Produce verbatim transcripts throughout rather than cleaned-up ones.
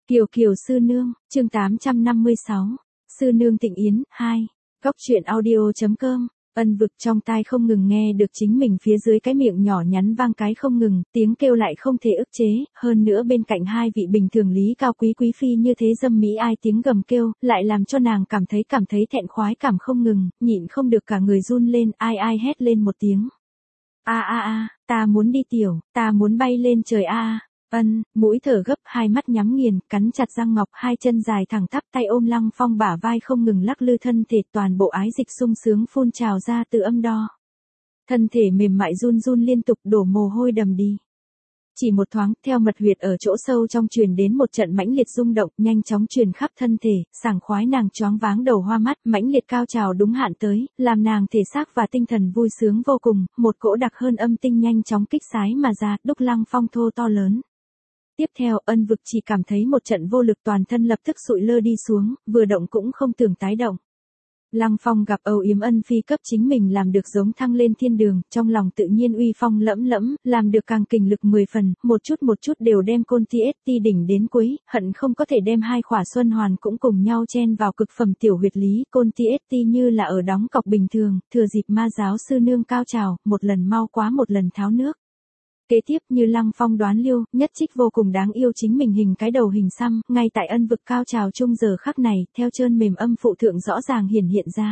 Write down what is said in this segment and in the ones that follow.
Kiều Kiều Sư Nương, chương tám trăm năm mươi sáu. Sư Nương Tịnh Yến, hai. Góc truyện audio.com. Ân Vực trong tai không ngừng nghe được chính mình phía dưới cái miệng nhỏ nhắn vang cái không ngừng, tiếng kêu lại không thể ức chế, hơn nữa bên cạnh hai vị bình thường lý cao quý quý phi như thế dâm mỹ ai tiếng gầm kêu, lại làm cho nàng cảm thấy cảm thấy thẹn khoái cảm không ngừng, nhịn không được cả người run lên, ai ai hét lên một tiếng. A a a, ta muốn đi tiểu, ta muốn bay lên trời a a. Ân, mũi thở gấp, hai mắt nhắm nghiền, cắn chặt răng ngọc, hai chân dài thẳng tắp, tay ôm Lăng Phong bả vai không ngừng lắc lư thân thể, toàn bộ ái dịch sung sướng phun trào ra từ âm đo. Thân thể mềm mại run run liên tục, đổ mồ hôi đầm đìa. Chỉ một thoáng, theo mật huyệt ở chỗ sâu trong truyền đến một trận mãnh liệt rung động, nhanh chóng truyền khắp thân thể, sảng khoái nàng choáng váng đầu hoa mắt, mãnh liệt cao trào đúng hạn tới, làm nàng thể xác và tinh thần vui sướng vô cùng, một cỗ đặc hơn âm tinh nhanh chóng kích sái mà ra, đúc Lăng Phong thô to lớn. Tiếp theo, Ân Vực chỉ cảm thấy một trận vô lực, toàn thân lập tức sụi lơ đi xuống, vừa động cũng không tưởng tái động. Lăng Phong gặp âu yếm ân phi cấp chính mình làm được giống thăng lên thiên đường, trong lòng tự nhiên uy phong lẫm lẫm, làm được càng kình lực mười phần, một chút một chút đều đem Côn Ti ét ti đỉnh đến cuối, hận không có thể đem hai khỏa xuân hoàn cũng cùng nhau chen vào cực phẩm tiểu huyệt lý. Côn Ti ét ti như là ở đóng cọc bình thường, thừa dịp ma giáo sư nương cao trào, một lần mau quá một lần tháo nước. Kế tiếp như Lăng Phong đoán liêu, nhất trích vô cùng đáng yêu chính mình hình cái đầu hình xăm, ngay tại Ân Vực cao trào chung giờ khắc này, theo trơn mềm âm phụ thượng rõ ràng hiển hiện ra.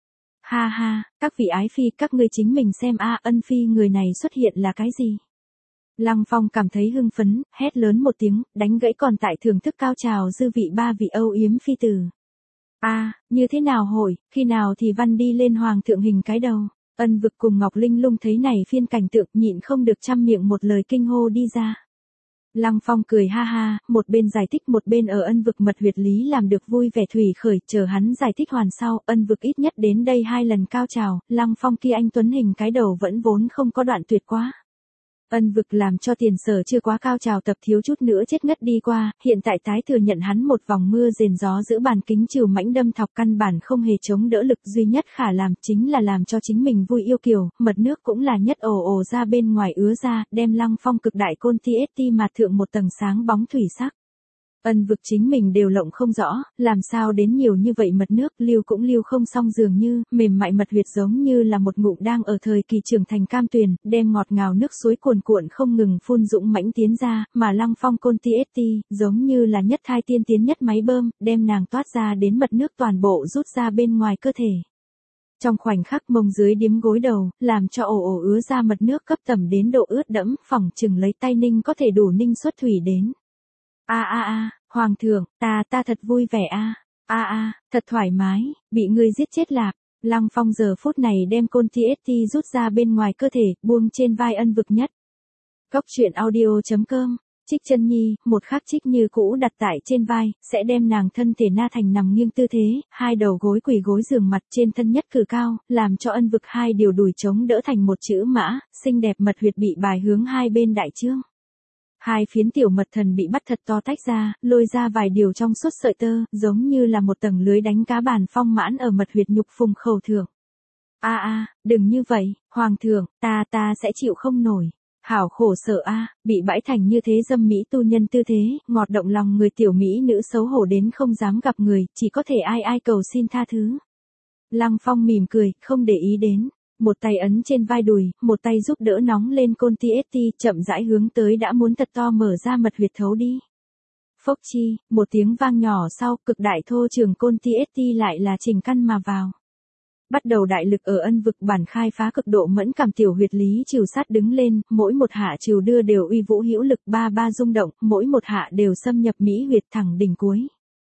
Ha ha, các vị ái phi, các ngươi chính mình xem a, Ân phi người này xuất hiện là cái gì? Lăng Phong cảm thấy hưng phấn, hét lớn một tiếng, đánh gãy còn tại thưởng thức cao trào dư vị ba vị âu yếm phi tử. A, như thế nào hội, khi nào thì văn đi lên hoàng thượng hình cái đầu? Ân Vực cùng Ngọc Linh Lung thấy này phiên cảnh tượng, nhịn không được trăm miệng một lời kinh hô đi ra. Lăng Phong cười ha ha, một bên giải thích một bên ở Ân Vực mật huyệt lý làm được vui vẻ thủy khởi, chờ hắn giải thích hoàn sau, Ân Vực ít nhất đến đây hai lần cao trào, Lăng Phong kia anh tuấn hình cái đầu vẫn vốn không có đoạn tuyệt quá. Ân Vực làm cho tiền sở chưa quá cao trào tập thiếu chút nữa chết ngất đi qua, hiện tại tái thừa nhận hắn một vòng mưa rền gió giữ bàn kính trừ mãnh đâm thọc căn bản không hề chống đỡ lực, duy nhất khả làm chính là làm cho chính mình vui yêu kiều, mật nước cũng là nhất ồ ồ ra bên ngoài ứa ra, đem Lăng Phong cực đại Côn Ti ét ti mà thượng một tầng sáng bóng thủy sắc. Ân Vực chính mình đều lộng không rõ, làm sao đến nhiều như vậy mật nước, lưu cũng lưu không xong dường như, mềm mại mật huyệt giống như là một ngụm đang ở thời kỳ trưởng thành cam tuyền, đem ngọt ngào nước suối cuồn cuộn không ngừng phun dũng mãnh tiến ra, mà Lăng Phong Côn Ti ét ti, giống như là nhất thai tiên tiến nhất máy bơm, đem nàng toát ra đến mật nước toàn bộ rút ra bên ngoài cơ thể. Trong khoảnh khắc mông dưới điếm gối đầu, làm cho ồ ồ ứa ra mật nước cấp tầm đến độ ướt đẫm, phỏng chừng lấy tay ninh có thể đủ ninh xuất thủy đến. A a a, hoàng thượng, ta ta thật vui vẻ a. A a, thật thoải mái, bị ngươi giết chết lạc. Lăng Phong giờ phút này đem Côn Ti ét ti rút ra bên ngoài cơ thể, buông trên vai Ân Vực nhất. Góc truyện audio.com. Trích Chân Nhi, một khắc trích như cũ đặt tại trên vai, sẽ đem nàng thân thể na thành nằm nghiêng tư thế, hai đầu gối quỳ gối giường mặt trên thân nhất cử cao, làm cho Ân Vực hai điều đùi chống đỡ thành một chữ mã, xinh đẹp mật huyệt bị bài hướng hai bên đại trương. Hai phiến tiểu mật thần bị bắt thật to tách ra, lôi ra vài điều trong suốt sợi tơ, giống như là một tầng lưới đánh cá bàn phong mãn ở mật huyệt nhục phùng khẩu thượng. A a, đừng như vậy, hoàng thượng, ta ta sẽ chịu không nổi. Hảo khổ sở a, bị bãi thành như thế dâm mỹ tu nhân tư thế, ngọt động lòng người tiểu mỹ nữ xấu hổ đến không dám gặp người, chỉ có thể ai ai cầu xin tha thứ. Lăng Phong mỉm cười, không để ý đến. Một tay ấn trên vai đùi, một tay giúp đỡ nóng lên Côn Ti ét ti, chậm rãi hướng tới đã muốn thật to mở ra mật huyệt thấu đi. Phốc chi, một tiếng vang nhỏ sau, cực đại thô trường Côn Ti ét ti lại là trình căn mà vào. Bắt đầu đại lực ở Ân Vực bản khai phá cực độ mẫn cảm tiểu huyệt lý trừ sát đứng lên, mỗi một hạ trừ đưa đều uy vũ hữu lực ba ba rung động, mỗi một hạ đều xâm nhập mỹ huyệt thẳng đỉnh cuối.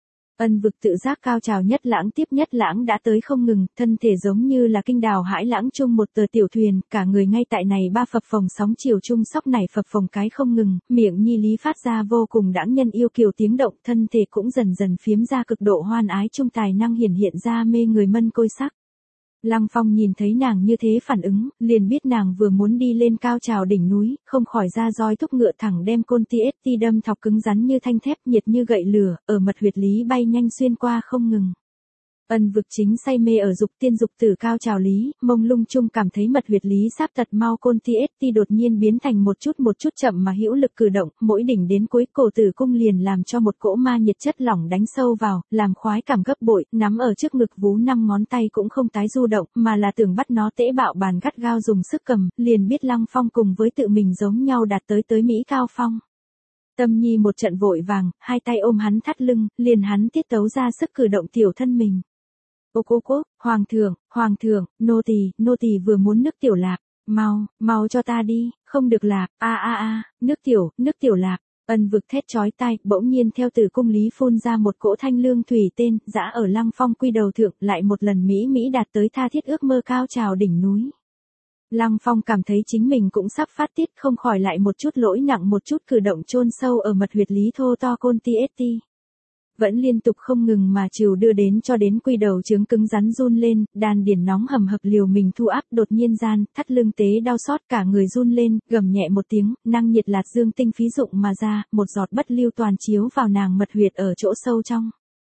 Ân Vực tự giác cao trào nhất lãng tiếp nhất lãng đã tới không ngừng, thân thể giống như là kinh đào hãi lãng chung một tờ tiểu thuyền, cả người ngay tại này ba phập phồng sóng chiều chung sóc này phập phồng cái không ngừng, miệng nhi lý phát ra vô cùng đãng nhân yêu kiều tiếng động, thân thể cũng dần dần phiếm ra cực độ hoan ái chung tài năng hiển hiện ra mê người mân côi sắc. Lăng Phong nhìn thấy nàng như thế phản ứng, liền biết nàng vừa muốn đi lên cao trào đỉnh núi, không khỏi ra roi thúc ngựa thẳng đem Côn Ti ét ti đâm thọc cứng rắn như thanh thép, nhiệt như gậy lửa, ở mật huyệt lý bay nhanh xuyên qua không ngừng. Ân Vực chính say mê ở dục tiên dục tử cao trào lý, mông lung chung cảm thấy mật huyệt lý sáp tật mau côn ti ết ti đột nhiên biến thành một chút một chút chậm mà hữu lực cử động, mỗi đỉnh đến cuối cổ tử cung liền làm cho một cỗ ma nhiệt chất lỏng đánh sâu vào, làm khoái cảm gấp bội, nắm ở trước ngực vú năm ngón tay cũng không tái du động, mà là tưởng bắt nó tễ bạo bàn gắt gao dùng sức cầm, liền biết Lăng Phong cùng với tự mình giống nhau đạt tới tới Mỹ cao phong. Tâm Nhi một trận vội vàng, hai tay ôm hắn thắt lưng, liền hắn tiết tấu ra sức cử động tiểu thân mình. Ô cô cô, hoàng thượng, hoàng thượng, nô tỳ, nô tỳ vừa muốn nước tiểu lạp, mau, mau cho ta đi, không được lạp, a a a, nước tiểu, nước tiểu lạp. Ân Vực thét chói tai, bỗng nhiên theo tử cung lý phun ra một cỗ thanh lương thủy tên, dã ở Lăng Phong quy đầu thượng, lại một lần mỹ mỹ đạt tới tha thiết ước mơ cao trào đỉnh núi. Lăng Phong cảm thấy chính mình cũng sắp phát tiết, không khỏi lại một chút lỗi nặng một chút cử động chôn sâu ở mật huyệt lý thô to côn ti ết ti. Vẫn liên tục không ngừng mà chiều đưa đến cho đến quy đầu trướng cứng rắn run lên, đàn điển nóng hầm hập liều mình thu áp đột nhiên gian, thắt lưng tế đau xót cả người run lên, gầm nhẹ một tiếng, năng nhiệt lạt dương tinh phí dụng mà ra, một giọt bất lưu toàn chiếu vào nàng mật huyệt ở chỗ sâu trong.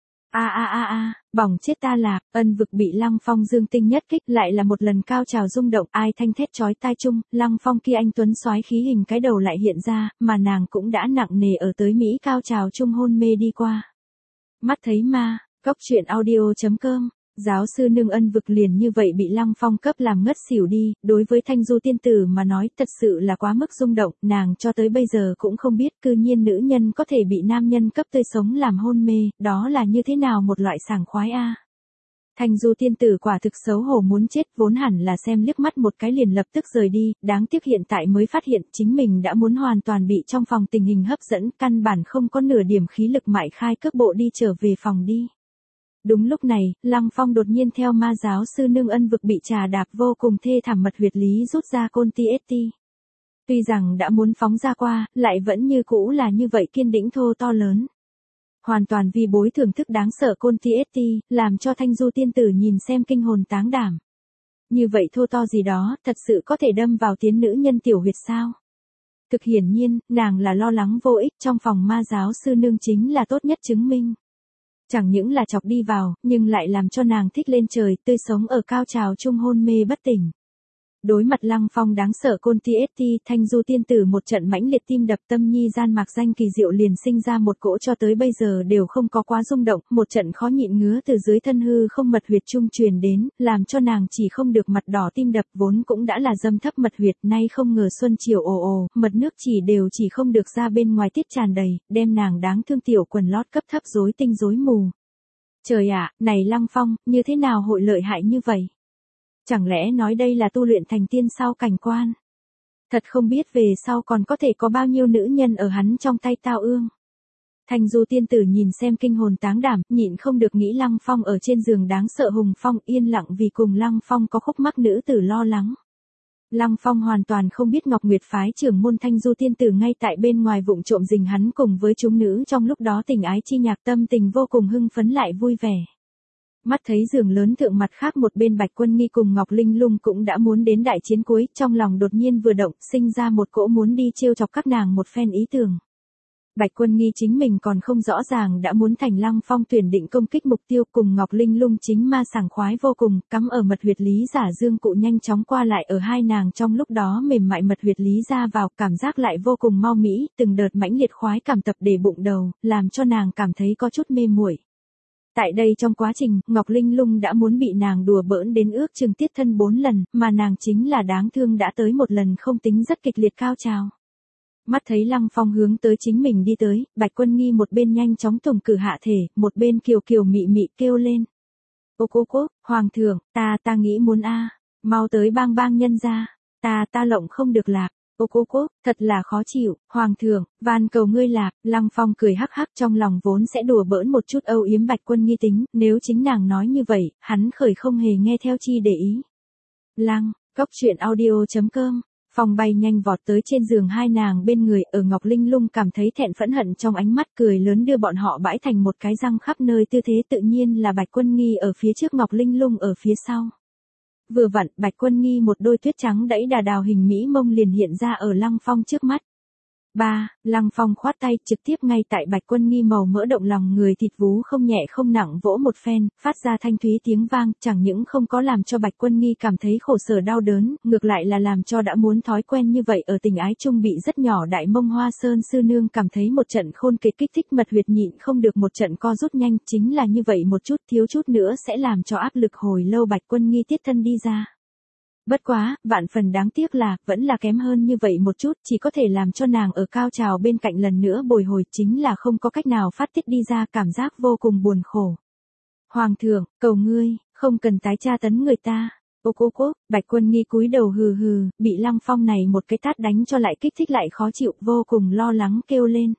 A a a a, bỏng chết ta lạc, Ân Vực bị Lăng Phong dương tinh nhất kích lại là một lần cao trào rung động, ai thanh thét chói tai chung, Lăng Phong kia anh tuấn soái khí hình cái đầu lại hiện ra, mà nàng cũng đã nặng nề ở tới Mỹ cao trào chung hôn mê đi qua. Mắt thấy ma, góc truyện audio chấm com, giáo sư nương Ân Vực liền như vậy bị Lăng Phong cấp làm ngất xỉu đi, đối với Thanh Du tiên tử mà nói thật sự là quá mức rung động, nàng cho tới bây giờ cũng không biết cư nhiên nữ nhân có thể bị nam nhân cấp tươi sống làm hôn mê, đó là như thế nào một loại sảng khoái a. Thanh Du tiên tử quả thực xấu hổ muốn chết, vốn hẳn là xem liếc mắt một cái liền lập tức rời đi, đáng tiếc hiện tại mới phát hiện chính mình đã muốn hoàn toàn bị trong phòng tình hình hấp dẫn, căn bản không có nửa điểm khí lực mại khai cước bộ đi trở về phòng đi. Đúng lúc này, Lăng Phong đột nhiên theo ma giáo sư nương Ân Vực bị trà đạp vô cùng thê thảm mật huyệt lý rút ra côn ti ết ti. Tuy rằng đã muốn phóng ra qua, lại vẫn như cũ là như vậy kiên đĩnh thô to lớn. Hoàn toàn vi bối thưởng thức đáng sợ côn ti ết ti, làm cho Thanh Du tiên tử nhìn xem kinh hồn táng đảm. Như vậy thô to gì đó, thật sự có thể đâm vào tiến nữ nhân tiểu huyệt sao? Thực hiển nhiên, nàng là lo lắng vô ích, trong phòng ma giáo sư nương chính là tốt nhất chứng minh. Chẳng những là chọc đi vào, nhưng lại làm cho nàng thích lên trời, tươi sống ở cao trào chung hôn mê bất tỉnh. Đối mặt Lăng Phong đáng sợ côn ti ết ti, Thanh Du tiên tử một trận mãnh liệt tim đập, tâm nhi gian mạc danh kỳ diệu liền sinh ra một cỗ cho tới bây giờ đều không có quá rung động, một trận khó nhịn ngứa từ dưới thân hư không mật huyệt trung truyền đến, làm cho nàng chỉ không được mặt đỏ tim đập, vốn cũng đã là dâm thấp mật huyệt, nay không ngờ xuân chiều ồ ồ, mật nước chỉ đều chỉ không được ra bên ngoài tiết tràn đầy, đem nàng đáng thương tiểu quần lót cấp thấp rối tinh rối mù. Trời ạ, này Lăng Phong, như thế nào hội lợi hại như vậy? Chẳng lẽ nói đây là tu luyện thành tiên sau cảnh quan? Thật không biết về sau còn có thể có bao nhiêu nữ nhân ở hắn trong tay tao ương. Thanh Du tiên tử nhìn xem kinh hồn táng đảm, nhịn không được nghĩ Lăng Phong ở trên giường đáng sợ hùng phong, yên lặng vì cùng Lăng Phong có khúc mắc nữ tử lo lắng. Lăng Phong hoàn toàn không biết Ngọc Nguyệt phái trưởng môn Thanh Du tiên tử ngay tại bên ngoài vụng trộm rình hắn cùng với chúng nữ trong lúc đó tình ái chi nhạc, tâm tình vô cùng hưng phấn lại vui vẻ. Mắt thấy giường lớn thượng mặt khác một bên Bạch Quân Nghi cùng Ngọc Linh Lung cũng đã muốn đến đại chiến cuối, trong lòng đột nhiên vừa động, sinh ra một cỗ muốn đi trêu chọc các nàng một phen ý tưởng. Bạch Quân Nghi chính mình còn không rõ ràng đã muốn thành Lăng Phong tuyển định công kích mục tiêu, cùng Ngọc Linh Lung chính ma sảng khoái vô cùng, cắm ở mật huyệt lý giả dương cụ nhanh chóng qua lại ở hai nàng trong lúc đó mềm mại mật huyệt lý ra vào, cảm giác lại vô cùng mau mỹ, từng đợt mãnh liệt khoái cảm tập để bụng đầu, làm cho nàng cảm thấy có chút mê muội. Tại đây trong quá trình, Ngọc Linh Lung đã muốn bị nàng đùa bỡn đến ước chừng tiết thân bốn lần, mà nàng chính là đáng thương đã tới một lần không tính rất kịch liệt cao trào. Mắt thấy Lăng Phong hướng tới chính mình đi tới, Bạch Quân Nghi một bên nhanh chóng tổng cử hạ thể, một bên kiều kiều mị mị kêu lên. Ô cô cô, hoàng thượng, ta ta nghĩ muốn a, mau tới bang bang nhân ra, ta ta lộng không được lạc. Ô cô cô, thật là khó chịu, hoàng thượng, van cầu ngươi lạc. Lăng Phong cười hắc hắc, trong lòng vốn sẽ đùa bỡn một chút âu yếm Bạch Quân Nghi tính, nếu chính nàng nói như vậy, hắn khởi không hề nghe theo chi để ý. Lăng, góc truyện audio chấm com. Phong bay nhanh vọt tới trên giường hai nàng bên người, ở Ngọc Linh Lung cảm thấy thẹn phẫn hận trong ánh mắt, cười lớn đưa bọn họ bãi thành một cái răng khắp nơi, tư thế tự nhiên là Bạch Quân Nghi ở phía trước, Ngọc Linh Lung ở phía sau. Vừa vặn, Bạch Quân Nghi một đôi tuyết trắng đẫy đà đào hình mỹ mông liền hiện ra ở Lăng Phong trước mắt. ba. Lăng Phong khoát tay trực tiếp ngay tại Bạch Quân Nghi màu mỡ động lòng người thịt vú không nhẹ không nặng vỗ một phen, phát ra thanh thúy tiếng vang, chẳng những không có làm cho Bạch Quân Nghi cảm thấy khổ sở đau đớn, ngược lại là làm cho đã muốn thói quen như vậy ở tình ái chung bị rất nhỏ đại mông Hoa Sơn sư nương cảm thấy một trận khôn kịch kích thích mật huyệt nhịn không được một trận co rút nhanh, chính là như vậy một chút thiếu chút nữa sẽ làm cho áp lực hồi lâu Bạch Quân Nghi tiết thân đi ra. Bất quá, vạn phần đáng tiếc là, vẫn là kém hơn như vậy một chút, chỉ có thể làm cho nàng ở cao trào bên cạnh lần nữa bồi hồi, chính là không có cách nào phát tiết đi ra, cảm giác vô cùng buồn khổ. Hoàng thượng, cầu ngươi, không cần tái tra tấn người ta. Ô cố cố, Bạch Quân Nghi cúi đầu hừ hừ, bị Lăng Phong này một cái tát đánh cho lại kích thích lại khó chịu, vô cùng lo lắng kêu lên.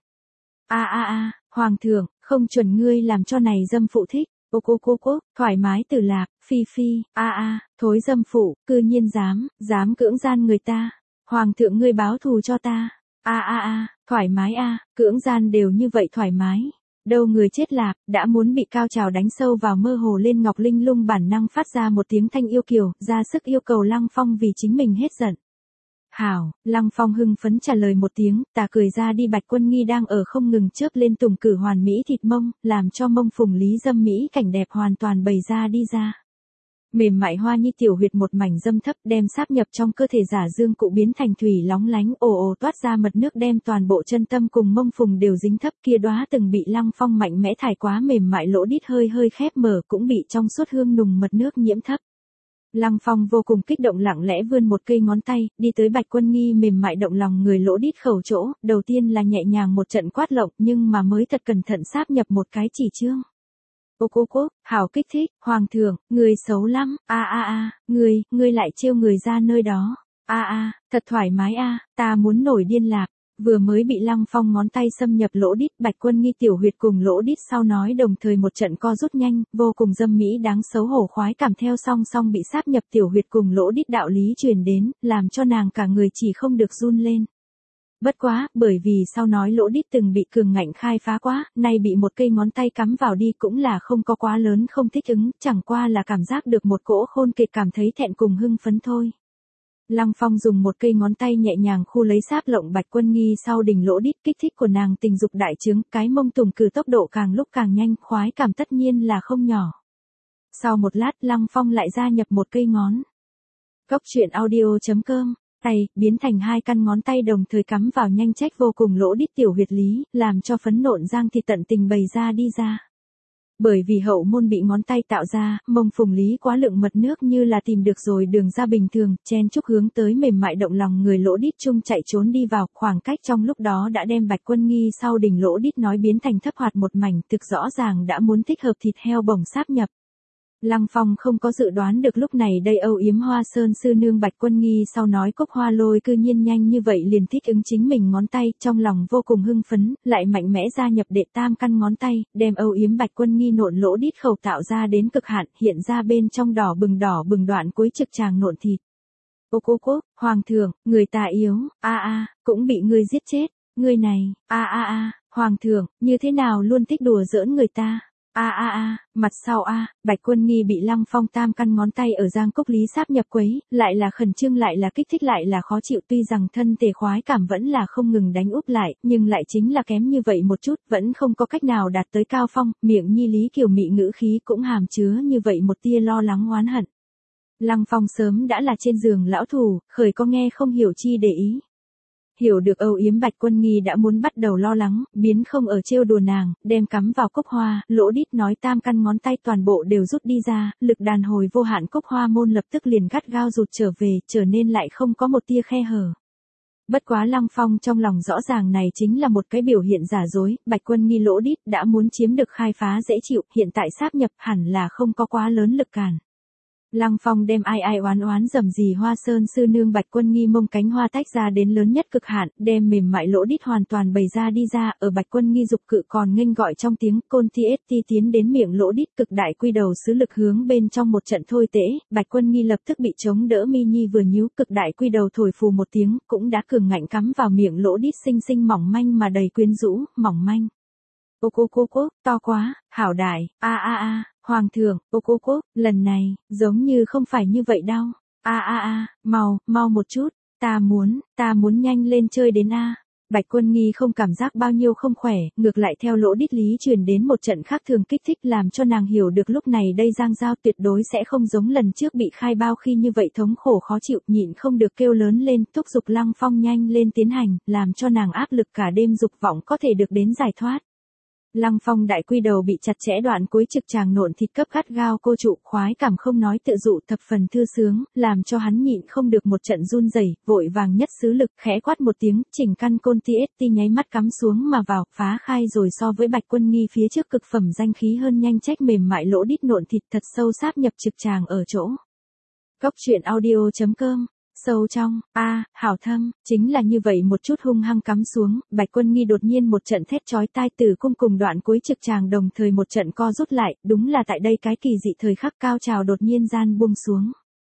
A a a, Hoàng thượng, không chuẩn ngươi làm cho này dâm phụ thích. Ô cô cô cô, thoải mái từ lạc, phi phi, a a, thối dâm phụ, cư nhiên dám, dám cưỡng gian người ta. Hoàng thượng ngươi báo thù cho ta. A a a, thoải mái a, cưỡng gian đều như vậy thoải mái. Đâu người chết lạc, đã muốn bị cao trào đánh sâu vào mơ hồ lên Ngọc Linh Lung bản năng phát ra một tiếng thanh yêu kiều, ra sức yêu cầu Lăng Phong vì chính mình hết giận. Hảo, Lăng Phong hưng phấn trả lời một tiếng, tà cười ra đi. Bạch Quân Nghi đang ở không ngừng chớp lên tùng cử hoàn mỹ thịt mông, làm cho mông phùng lý dâm mỹ cảnh đẹp hoàn toàn bày ra đi ra. Mềm mại hoa nhi tiểu huyệt một mảnh dâm thấp đem sáp nhập trong cơ thể giả dương cụ biến thành thủy lóng lánh ồ ồ toát ra mật nước đem toàn bộ chân tâm cùng mông phùng đều dính thấp kia đóa từng bị Lăng Phong mạnh mẽ thải quá mềm mại lỗ đít hơi hơi khép mở cũng bị trong suốt hương nùng mật nước nhiễm thấp. Lăng Phong vô cùng kích động lặng lẽ vươn một cây ngón tay, đi tới Bạch Quân Nghi mềm mại động lòng người lỗ đít khẩu chỗ, đầu tiên là nhẹ nhàng một trận quát lộng nhưng mà mới thật cẩn thận sáp nhập một cái chỉ chương. Ô cô cô, hảo kích thích, Hoàng thượng, người xấu lắm, a a a, người, ngươi lại trêu người ra nơi đó, a a, thật thoải mái a, ta muốn nổi điên lạc. Vừa mới bị Lăng Phong ngón tay xâm nhập lỗ đít, Bạch Quân Nghi tiểu huyệt cùng lỗ đít sau nói đồng thời một trận co rút nhanh, vô cùng dâm mỹ đáng xấu hổ khoái cảm theo song song bị sáp nhập tiểu huyệt cùng lỗ đít đạo lý truyền đến, làm cho nàng cả người chỉ không được run lên. Bất quá, bởi vì sau nói lỗ đít từng bị cường ngạnh khai phá quá, nay bị một cây ngón tay cắm vào đi cũng là không có quá lớn không thích ứng, chẳng qua là cảm giác được một cỗ khôn kịch cảm thấy thẹn cùng hưng phấn thôi. Lăng Phong dùng một cây ngón tay nhẹ nhàng khu lấy sáp lộng Bạch Quân Nghi sau đỉnh lỗ đít, kích thích của nàng tình dục đại trướng, cái mông tùng cử tốc độ càng lúc càng nhanh, khoái cảm tất nhiên là không nhỏ. Sau một lát Lăng Phong lại gia nhập một cây ngón. Cốc truyện audio chấm com, tay, biến thành hai căn ngón tay đồng thời cắm vào nhanh trách vô cùng lỗ đít tiểu huyệt lý, làm cho phấn nộn giang thịt tận tình bày ra đi ra. Bởi vì hậu môn bị ngón tay tạo ra, mông phùng lý quá lượng mật nước như là tìm được rồi đường ra bình thường, chen chúc hướng tới mềm mại động lòng người lỗ đít chung chạy trốn đi vào, khoảng cách trong lúc đó đã đem Bạch Quân Nghi sau đỉnh lỗ đít nói biến thành thấp hoạt một mảnh, thực rõ ràng đã muốn thích hợp thịt heo bổng sáp nhập. Lăng Phong không có dự đoán được lúc này đây âu yếm Hoa Sơn sư nương Bạch Quân Nghi sau nói cốc hoa lôi cư nhiên nhanh như vậy liền thích ứng chính mình ngón tay, trong lòng vô cùng hưng phấn, lại mạnh mẽ gia nhập đệ tam căn ngón tay, đem âu yếm Bạch Quân Nghi nộn lỗ đít khẩu tạo ra đến cực hạn, hiện ra bên trong đỏ bừng đỏ bừng đoạn cuối trực tràng nộn thịt. Ô cô cô, Hoàng thượng, người ta yếu, a a, cũng bị ngươi giết chết, ngươi này, a a a, Hoàng thượng, như thế nào luôn thích đùa giỡn người ta. A a a, mặt sau a, Bạch Quân Nghi bị Lăng Phong tam căn ngón tay ở giang cốc lý sáp nhập quấy, lại là khẩn trương lại là kích thích lại là khó chịu, tuy rằng thân thể khoái cảm vẫn là không ngừng đánh úp lại, nhưng lại chính là kém như vậy một chút, vẫn không có cách nào đạt tới cao phong, miệng nhi lý kiều mị ngữ khí cũng hàm chứa như vậy một tia lo lắng oán hận. Lăng Phong sớm đã là trên giường lão thù, khởi có nghe không hiểu chi để ý. Hiểu được âu yếm Bạch Quân Nghi đã muốn bắt đầu lo lắng, biến không ở trêu đùa nàng, đem cắm vào cốc hoa, lỗ đít nói tam căn ngón tay toàn bộ đều rút đi ra, lực đàn hồi vô hạn cốc hoa môn lập tức liền gắt gao rụt trở về, trở nên lại không có một tia khe hở. Bất quá Lăng Phong trong lòng rõ ràng này chính là một cái biểu hiện giả dối, Bạch Quân Nghi lỗ đít đã muốn chiếm được khai phá dễ chịu, hiện tại sáp nhập hẳn là không có quá lớn lực cản. Lăng Phong đem ai ai oán oán dầm gì Hoa Sơn sư nương Bạch Quân Nghi mông cánh hoa tách ra đến lớn nhất cực hạn, đem mềm mại lỗ đít hoàn toàn bày ra đi ra, ở Bạch Quân Nghi dục cự còn nghênh gọi trong tiếng côn ti ết ti tiến đến miệng lỗ đít cực đại quy đầu sứ lực hướng bên trong một trận thôi tễ, Bạch Quân Nghi lập tức bị chống đỡ mi nhi vừa nhíu, cực đại quy đầu thổi phù một tiếng, cũng đã cường ngạnh cắm vào miệng lỗ đít xinh xinh mỏng manh mà đầy quyến rũ, mỏng manh. Ô cô cô cô, to quá, hảo đại, a a a. Hoàng thượng, ô cô cô, lần này, giống như không phải như vậy đâu. A a a, mau, mau một chút, ta muốn, ta muốn nhanh lên chơi đến a. Bạch Quân Nghi không cảm giác bao nhiêu không khỏe, ngược lại theo lỗ đít lý truyền đến một trận khác thường kích thích làm cho nàng hiểu được lúc này đây Giang Giao tuyệt đối sẽ không giống lần trước bị khai bao khi như vậy thống khổ khó chịu, nhịn không được kêu lớn lên, thúc giục Lăng Phong nhanh lên tiến hành, làm cho nàng áp lực cả đêm dục vọng có thể được đến giải thoát. Lăng Phong đại quy đầu bị chặt chẽ đoạn cuối trực tràng nộn thịt cấp gắt gao cô trụ, khoái cảm không nói tự dụ thập phần thư sướng, làm cho hắn nhịn không được một trận run rẩy, vội vàng nhất xứ lực, khẽ quát một tiếng, chỉnh căn côn ti ét ti nháy mắt cắm xuống mà vào, phá khai rồi so với Bạch Quân Nghi phía trước cực phẩm danh khí hơn nhanh trách mềm mại lỗ đít nộn thịt thật sâu sáp nhập trực tràng ở chỗ. Góc truyện audio chấm com Sâu trong, a, à, hảo thâm, chính là như vậy một chút hung hăng cắm xuống, Bạch Quân Nghi đột nhiên một trận thét chói tai từ cung cùng đoạn cuối trực tràng đồng thời một trận co rút lại, đúng là tại đây cái kỳ dị thời khắc cao trào đột nhiên gian buông xuống.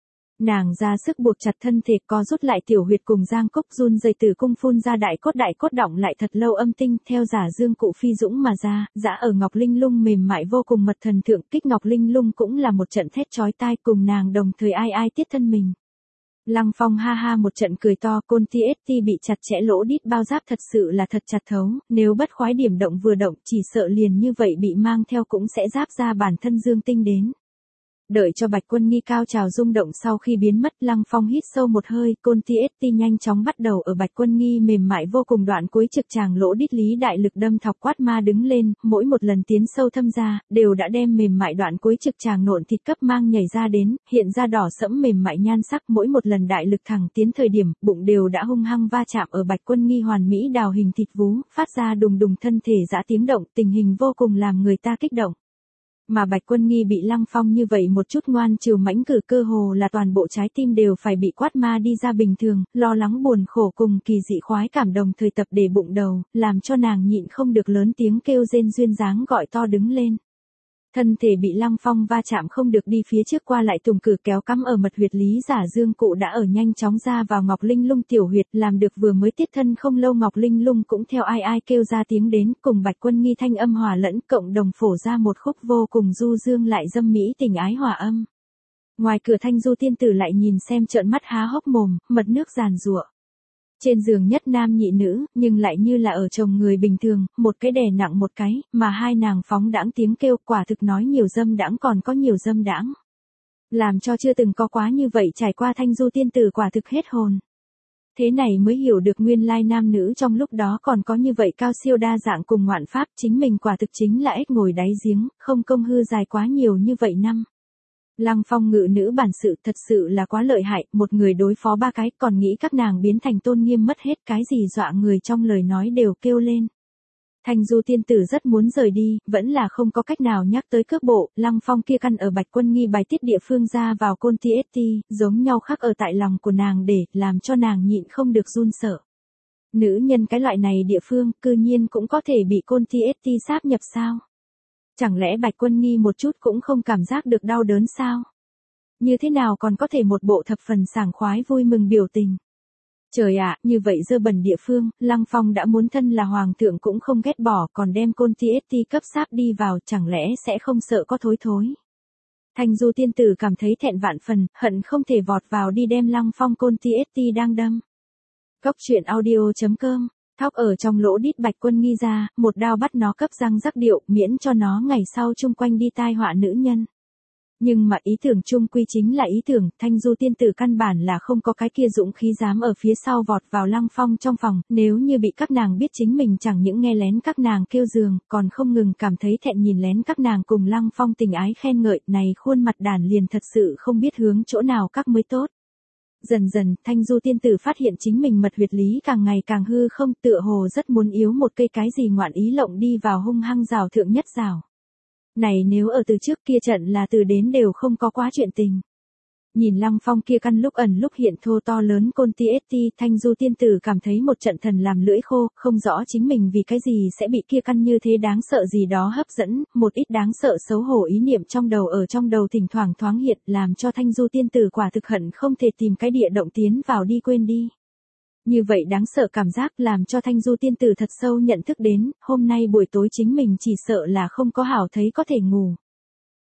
Nàng ra sức buộc chặt thân thể co rút lại tiểu huyệt cùng giang cúc run rẩy từ cung phun ra đại cốt đại cốt đọng lại thật lâu âm tinh theo giả dương cụ phi dũng mà ra, dã ở Ngọc Linh Lung mềm mại vô cùng mật thần thượng kích Ngọc Linh Lung cũng là một trận thét chói tai cùng nàng đồng thời ai ai tiết thân mình. Lăng Phong ha ha một trận cười to, côn ti ét ti bị chặt chẽ lỗ đít bao giáp thật sự là thật chặt thấu, nếu bất khoái điểm động vừa động chỉ sợ liền như vậy bị mang theo cũng sẽ giáp ra bản thân dương tinh đến. Đợi cho Bạch Quân Nghi cao trào rung động sau khi biến mất, Lăng Phong hít sâu một hơi, côn ti ét ti nhanh chóng bắt đầu ở Bạch Quân Nghi mềm mại vô cùng đoạn cuối trực tràng lỗ đít lý đại lực đâm thọc quát ma đứng lên, mỗi một lần tiến sâu thâm ra, đều đã đem mềm mại đoạn cuối trực tràng nộn thịt cấp mang nhảy ra đến, hiện ra đỏ sẫm mềm mại nhan sắc, mỗi một lần đại lực thẳng tiến thời điểm, bụng đều đã hung hăng va chạm ở Bạch Quân Nghi hoàn mỹ đào hình thịt vú, phát ra đùng đùng thân thể dã tiếng động, tình hình vô cùng làm người ta kích động. Mà Bạch Quân Nghi bị Lăng Phong như vậy một chút ngoan trừ mãnh cử cơ hồ là toàn bộ trái tim đều phải bị quát ma đi ra bình thường, lo lắng buồn khổ cùng kỳ dị khoái cảm đồng thời tập để bụng đầu, làm cho nàng nhịn không được lớn tiếng kêu rên duyên dáng gọi to đứng lên. Thân thể bị Lăng Phong va chạm không được đi phía trước qua lại tùng cử kéo cắm ở mật huyệt lý giả dương cụ đã ở nhanh chóng ra vào Ngọc Linh Lung tiểu huyệt, làm được vừa mới tiết thân không lâu Ngọc Linh Lung cũng theo ai ai kêu ra tiếng đến, cùng Bạch Quân Nghi thanh âm hòa lẫn cộng đồng phổ ra một khúc vô cùng du dương lại dâm mỹ tình ái hòa âm. Ngoài cửa Thanh Du tiên tử lại nhìn xem trợn mắt há hốc mồm, mật nước giàn giụa. Trên giường nhất nam nhị nữ, nhưng lại như là ở chồng người bình thường, một cái đè nặng một cái, mà hai nàng phóng đãng tiếng kêu, quả thực nói nhiều dâm đãng còn có nhiều dâm đãng. Làm cho chưa từng có quá như vậy trải qua Thanh Du tiên tử quả thực hết hồn. Thế này mới hiểu được nguyên lai nam nữ trong lúc đó còn có như vậy cao siêu đa dạng cùng ngoạn pháp, chính mình quả thực chính là ếch ngồi đáy giếng, không công hư dài quá nhiều như vậy năm. Lăng Phong ngự nữ bản sự thật sự là quá lợi hại, một người đối phó ba cái, còn nghĩ các nàng biến thành tôn nghiêm mất hết, cái gì dọa người trong lời nói đều kêu lên. Thanh Du tiên tử rất muốn rời đi, vẫn là không có cách nào nhắc tới cước bộ, Lăng Phong kia căn ở Bạch Quân Nghi bài tiết địa phương ra vào côn ti ét ti, giống nhau khắc ở tại lòng của nàng để làm cho nàng nhịn không được run sợ. Nữ nhân cái loại này địa phương, cư nhiên cũng có thể bị côn ti ét ti sáp nhập sao? Chẳng lẽ Bạch Quân Nghi một chút cũng không cảm giác được đau đớn sao? Như thế nào còn có thể một bộ thập phần sảng khoái vui mừng biểu tình? Trời ạ, như vậy dơ bẩn địa phương, Lăng Phong đã muốn thân là hoàng thượng cũng không ghét bỏ, còn đem côn ti ét ti cấp sáp đi vào, chẳng lẽ sẽ không sợ có thối thối? Thanh Du tiên tử cảm thấy thẹn vạn phần, hận không thể vọt vào đi đem Lăng Phong côn ti ét ti đang đâm. Góc truyện audio chấm com Thóc ở trong lỗ đít Bạch Quân Nghi ra, một đao bắt nó cấp răng rắc điệu, miễn cho nó ngày sau chung quanh đi tai họa nữ nhân. Nhưng mà ý tưởng chung quy chính là ý tưởng, Thanh Du tiên tử căn bản là không có cái kia dũng khí dám ở phía sau vọt vào Lăng Phong trong phòng, nếu như bị các nàng biết chính mình chẳng những nghe lén các nàng kêu giường, còn không ngừng cảm thấy thẹn nhìn lén các nàng cùng Lăng Phong tình ái khen ngợi, này khuôn mặt đàn liền thật sự không biết hướng chỗ nào các mới tốt. Dần dần, Thanh Du tiên tử phát hiện chính mình mật huyệt lý càng ngày càng hư không, tựa hồ rất muốn yếu một cây cái gì ngoạn ý lộng đi vào hung hăng rào thượng nhất rào. Này nếu ở từ trước kia trận là từ đến đều không có quá chuyện tình. Nhìn Lăng Phong kia căn lúc ẩn lúc hiện thô to lớn côn ti ét ti, Thanh Du tiên tử cảm thấy một trận thần làm lưỡi khô, không rõ chính mình vì cái gì sẽ bị kia căn như thế đáng sợ gì đó hấp dẫn, một ít đáng sợ xấu hổ ý niệm trong đầu ở trong đầu thỉnh thoảng thoáng hiện, làm cho Thanh Du tiên tử quả thực hận không thể tìm cái địa động tiến vào đi quên đi. Như vậy đáng sợ cảm giác làm cho Thanh Du tiên tử thật sâu nhận thức đến, hôm nay buổi tối chính mình chỉ sợ là không có hảo thấy có thể ngủ.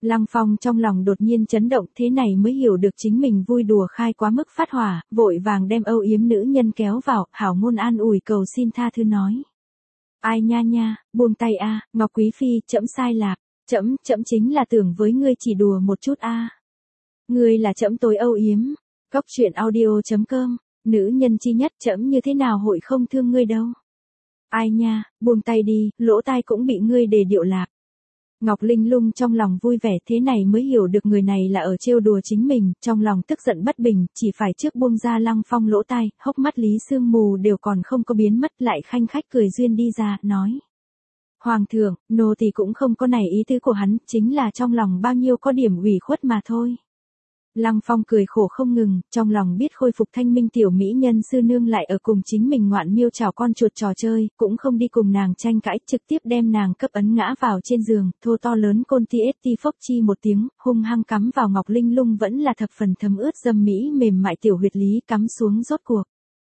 Lăng Phong trong lòng đột nhiên chấn động, thế này mới hiểu được chính mình vui đùa khai quá mức phát hỏa, vội vàng đem âu yếm nữ nhân kéo vào, hảo ngôn an ủi cầu xin tha thứ nói. Ai nha nha, buông tay a, Ngọc Quý Phi, trẫm sai lạc, trẫm, trẫm chính là tưởng với ngươi chỉ đùa một chút a. Ngươi là trẫm tối âu yếm. Cốc truyện audio chấm com, nữ nhân chi nhất, trẫm như thế nào hội không thương ngươi đâu. Ai nha, buông tay đi, lỗ tai cũng bị ngươi đề điệu lạc. Ngọc Linh Lung trong lòng vui vẻ, thế này mới hiểu được người này là ở trêu đùa chính mình, trong lòng tức giận bất bình, chỉ phải trước buông ra Lăng Phong lỗ tai, hốc mắt Lý Sương Mù đều còn không có biến mất, lại khanh khách cười duyên đi ra, nói. Hoàng thượng, nô tỳ cũng không có này ý tứ của hắn, chính là trong lòng bao nhiêu có điểm ủy khuất mà thôi. Lăng Phong cười khổ không ngừng, trong lòng biết khôi phục thanh minh tiểu mỹ nhân sư nương lại ở cùng chính mình ngoạn miêu chảo con chuột trò chơi, cũng không đi cùng nàng tranh cãi, trực tiếp đem nàng cấp ấn ngã vào trên giường, thô to lớn côn ti ết ti phốc chi một tiếng, hung hăng cắm vào Ngọc Linh Lung vẫn là thập phần thấm ướt dâm mỹ mềm mại tiểu huyệt lý, cắm xuống rốt cuộc.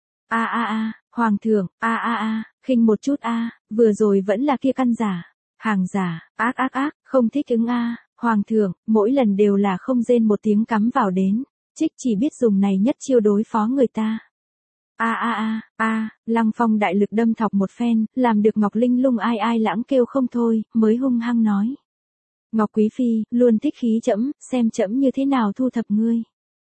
A a a, hoàng thượng, a a a, khinh một chút a, vừa rồi vẫn là kia căn giả, hàng giả, ác ác ác, không thích ứng a. Hoàng thượng, mỗi lần đều là không rên một tiếng cắm vào đến, trích chỉ biết dùng này nhất chiêu đối phó người ta. A a a, a, Lăng Phong đại lực đâm thọc một phen, làm được Ngọc Linh Lung ai ai lãng kêu không thôi, mới hung hăng nói. Ngọc Quý Phi, luôn thích khí trẫm, xem trẫm như thế nào thu thập ngươi.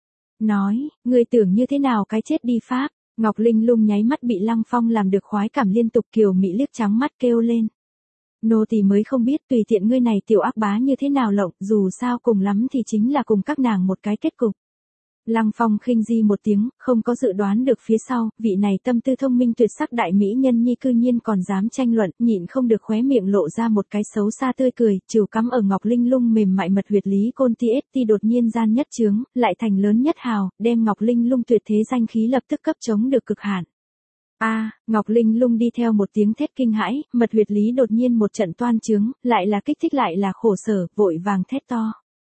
Nói, ngươi tưởng như thế nào cái chết đi pháp, Ngọc Linh Lung nháy mắt bị Lăng Phong làm được khoái cảm liên tục kiều mỹ liếc trắng mắt kêu lên. Nô tỳ mới không biết tùy tiện ngươi này tiểu ác bá như thế nào lộng, dù sao cùng lắm thì chính là cùng các nàng một cái kết cục. Lăng Phong khinh di một tiếng, không có dự đoán được phía sau, vị này tâm tư thông minh tuyệt sắc đại mỹ nhân nhi cư nhiên còn dám tranh luận, nhịn không được khóe miệng lộ ra một cái xấu xa tươi cười, trừ cắm ở Ngọc Linh Lung mềm mại mật huyệt lý côn ti ết ti đột nhiên gian nhất chướng, lại thành lớn nhất hào, đem Ngọc Linh Lung tuyệt thế danh khí lập tức cấp chống được cực hạn. A, à, Ngọc Linh Lung đi theo một tiếng thét kinh hãi, mật huyệt lý đột nhiên một trận toan trướng, lại là kích thích lại là khổ sở, vội vàng thét to.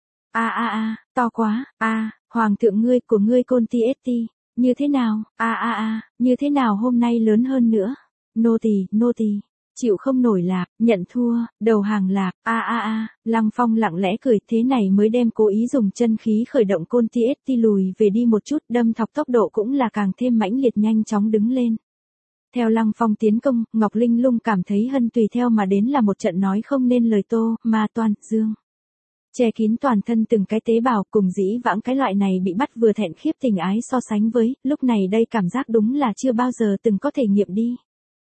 A a a, to quá, a, à, hoàng thượng ngươi của ngươi côn ti ết ti, như thế nào, a a a, như thế nào hôm nay lớn hơn nữa, nô tỳ, nô tỳ, chịu không nổi lạc, nhận thua, đầu hàng lạc, a a a, Lăng Phong lặng lẽ cười, thế này mới đem cố ý dùng chân khí khởi động côn ti ết ti lùi về đi một chút, đâm thọc tốc độ cũng là càng thêm mãnh liệt nhanh chóng đứng lên. Theo Lăng Phong tiến công, Ngọc Linh Lung cảm thấy hân tùy theo mà đến là một trận nói không nên lời tô, ma toàn, dương. Che kín toàn thân từng cái tế bào cùng dĩ vãng cái loại này bị bắt vừa thẹn khiếp tình ái so sánh với, lúc này đây cảm giác đúng là chưa bao giờ từng có thể nghiệm đi.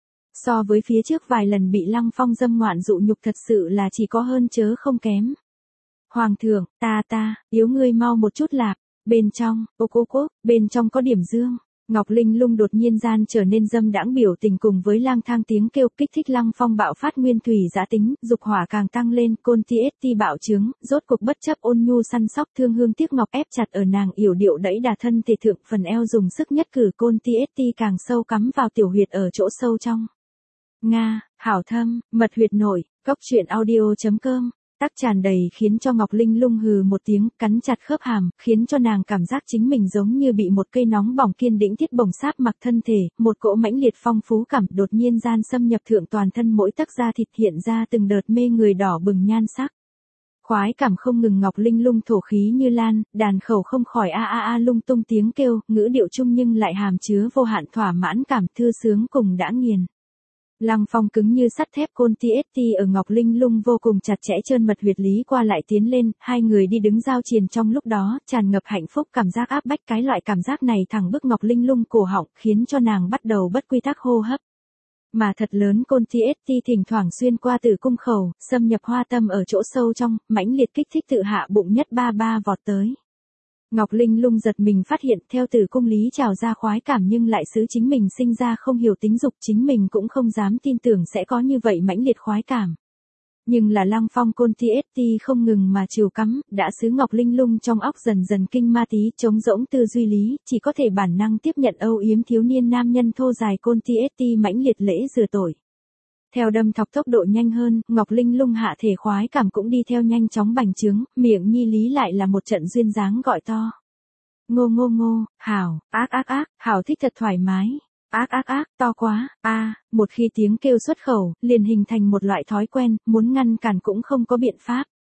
So với phía trước vài lần bị Lăng Phong dâm ngoạn dụ nhục thật sự là chỉ có hơn chớ không kém. Hoàng thượng, ta ta, yếu ngươi mau một chút lạc, bên trong, ô cô cô, bên trong có điểm dương. Ngọc Linh Lung đột nhiên gian trở nên dâm đãng biểu tình cùng với lang thang tiếng kêu kích thích Lăng Phong bạo phát nguyên thủy dã tính, dục hỏa càng tăng lên, côn ti ết ti bạo trướng, rốt cuộc bất chấp ôn nhu săn sóc thương hương tiếc ngọc ép chặt ở nàng yểu điệu đẫy đà thân thể thượng, phần eo dùng sức nhất cử côn ti ết ti càng sâu cắm vào tiểu huyệt ở chỗ sâu trong. Nga, hảo thâm, mật huyệt nổi, cốc truyện audio chấm com. Tác tràn đầy khiến cho Ngọc Linh Lung hừ một tiếng, cắn chặt khớp hàm, khiến cho nàng cảm giác chính mình giống như bị một cây nóng bỏng kiên đĩnh thiết bồng sáp mặc thân thể, một cỗ mãnh liệt phong phú cảm đột nhiên gian xâm nhập thượng toàn thân mỗi tấc da thịt hiện ra từng đợt mê người đỏ bừng nhan sắc. Khoái cảm không ngừng Ngọc Linh Lung thổ khí như lan, đàn khẩu không khỏi a a a lung tung tiếng kêu, ngữ điệu chung nhưng lại hàm chứa vô hạn thỏa mãn cảm thư sướng cùng đã nghiền. Lăng Phong cứng như sắt thép côn ti ết ti ở Ngọc Linh Lung vô cùng chặt chẽ trơn mật huyệt lý qua lại tiến lên, hai người đi đứng giao triền trong lúc đó, tràn ngập hạnh phúc cảm giác áp bách cái loại cảm giác này thẳng bức Ngọc Linh Lung cổ họng, khiến cho nàng bắt đầu bất quy tắc hô hấp. Mà thật lớn côn ti ết ti thỉnh thoảng xuyên qua tử cung khẩu, xâm nhập hoa tâm ở chỗ sâu trong, mãnh liệt kích thích tự hạ bụng nhất ba ba vọt tới. Ngọc Linh Lung giật mình phát hiện theo tử cung lý trào ra khoái cảm nhưng lại xứ chính mình sinh ra không hiểu tính dục, chính mình cũng không dám tin tưởng sẽ có như vậy mãnh liệt khoái cảm. Nhưng là Lăng Phong côn ti ết ti không ngừng mà chiều cắm, đã xứ Ngọc Linh Lung trong óc dần dần kinh ma tí, trống rỗng tư duy lý, chỉ có thể bản năng tiếp nhận âu yếm thiếu niên nam nhân thô dài côn ti ết ti mãnh liệt lễ rửa tội. Theo đâm thọc tốc độ nhanh hơn, Ngọc Linh Lung hạ thể khoái cảm cũng đi theo nhanh chóng bành trướng, miệng nhi lý lại là một trận duyên dáng gọi to. Ngô ngô ngô, hảo, ác ác ác, hảo thích thật thoải mái. Ác ác ác, to quá, a, à, một khi tiếng kêu xuất khẩu, liền hình thành một loại thói quen, muốn ngăn cản cũng không có biện pháp.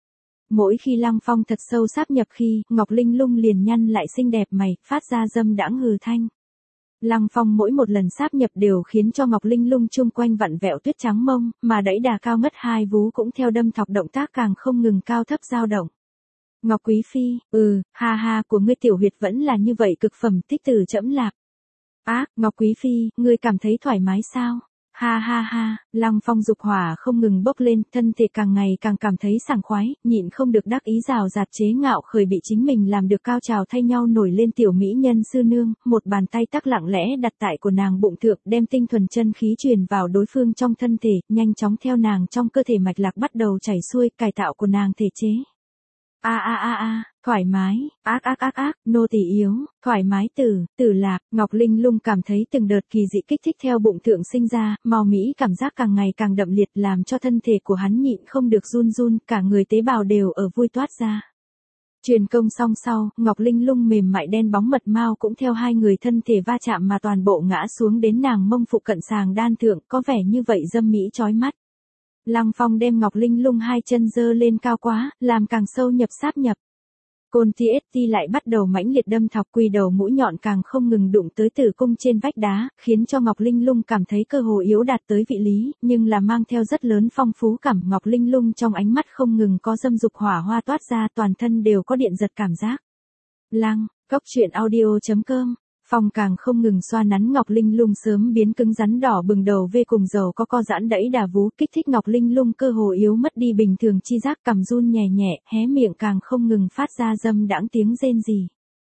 Mỗi khi Lăng Phong thật sâu sáp nhập khi, Ngọc Linh Lung liền nhăn lại xinh đẹp mày, phát ra dâm đãng hừ thanh. Lăng Phong mỗi một lần sáp nhập đều khiến cho Ngọc Linh Lung chung quanh vặn vẹo tuyết trắng mông, mà đẩy đà cao ngất hai vú cũng theo đâm thọc động tác càng không ngừng cao thấp dao động. Ngọc Quý Phi, ừ, ha ha của ngươi tiểu huyệt vẫn là như vậy cực phẩm tích từ trẫm lạc. Á, Ngọc Quý Phi, ngươi cảm thấy thoải mái sao? Ha ha ha, Lăng Phong dục hỏa không ngừng bốc lên, thân thể càng ngày càng cảm thấy sảng khoái, nhịn không được đắc ý rào rạt chế ngạo khởi bị chính mình làm được cao trào thay nhau nổi lên tiểu mỹ nhân sư nương, một bàn tay tắc lặng lẽ đặt tại của nàng bụng thượng đem tinh thuần chân khí truyền vào đối phương trong thân thể, nhanh chóng theo nàng trong cơ thể mạch lạc bắt đầu chảy xuôi, cải tạo của nàng thể chế. A a a a, thoải mái, ác ác ác ác, nô tỳ yếu, thoải mái tử, tử lạc, Ngọc Linh Lung cảm thấy từng đợt kỳ dị kích thích theo bụng thượng sinh ra, màu mỹ cảm giác càng ngày càng đậm liệt làm cho thân thể của hắn nhịn không được run run, cả người tế bào đều ở vui toát ra. Truyền công xong sau, Ngọc Linh Lung mềm mại đen bóng mật mao cũng theo hai người thân thể va chạm mà toàn bộ ngã xuống đến nàng mông phụ cận sàng đan thượng, có vẻ như vậy dâm mỹ chói mắt. Lăng Phong đem Ngọc Linh Lung hai chân dơ lên cao quá, làm càng sâu nhập sáp nhập. Côn tê ét tê lại bắt đầu mãnh liệt đâm thọc quỳ đầu mũi nhọn càng không ngừng đụng tới tử cung trên vách đá, khiến cho Ngọc Linh Lung cảm thấy cơ hồ yếu đạt tới vị lý, nhưng là mang theo rất lớn phong phú cảm. Ngọc Linh Lung trong ánh mắt không ngừng có dâm dục hỏa hoa toát ra, toàn thân đều có điện giật cảm giác. Lăng, góc truyện audio chấm com Phong càng không ngừng xoa nắn Ngọc Linh Lung sớm biến cứng rắn đỏ bừng đầu vê cùng dầu có co giãn đẫy đà vú kích thích Ngọc Linh Lung cơ hồ yếu mất đi bình thường chi giác cằm run nhẹ nhẹ, hé miệng càng không ngừng phát ra dâm đãng tiếng rên rỉ.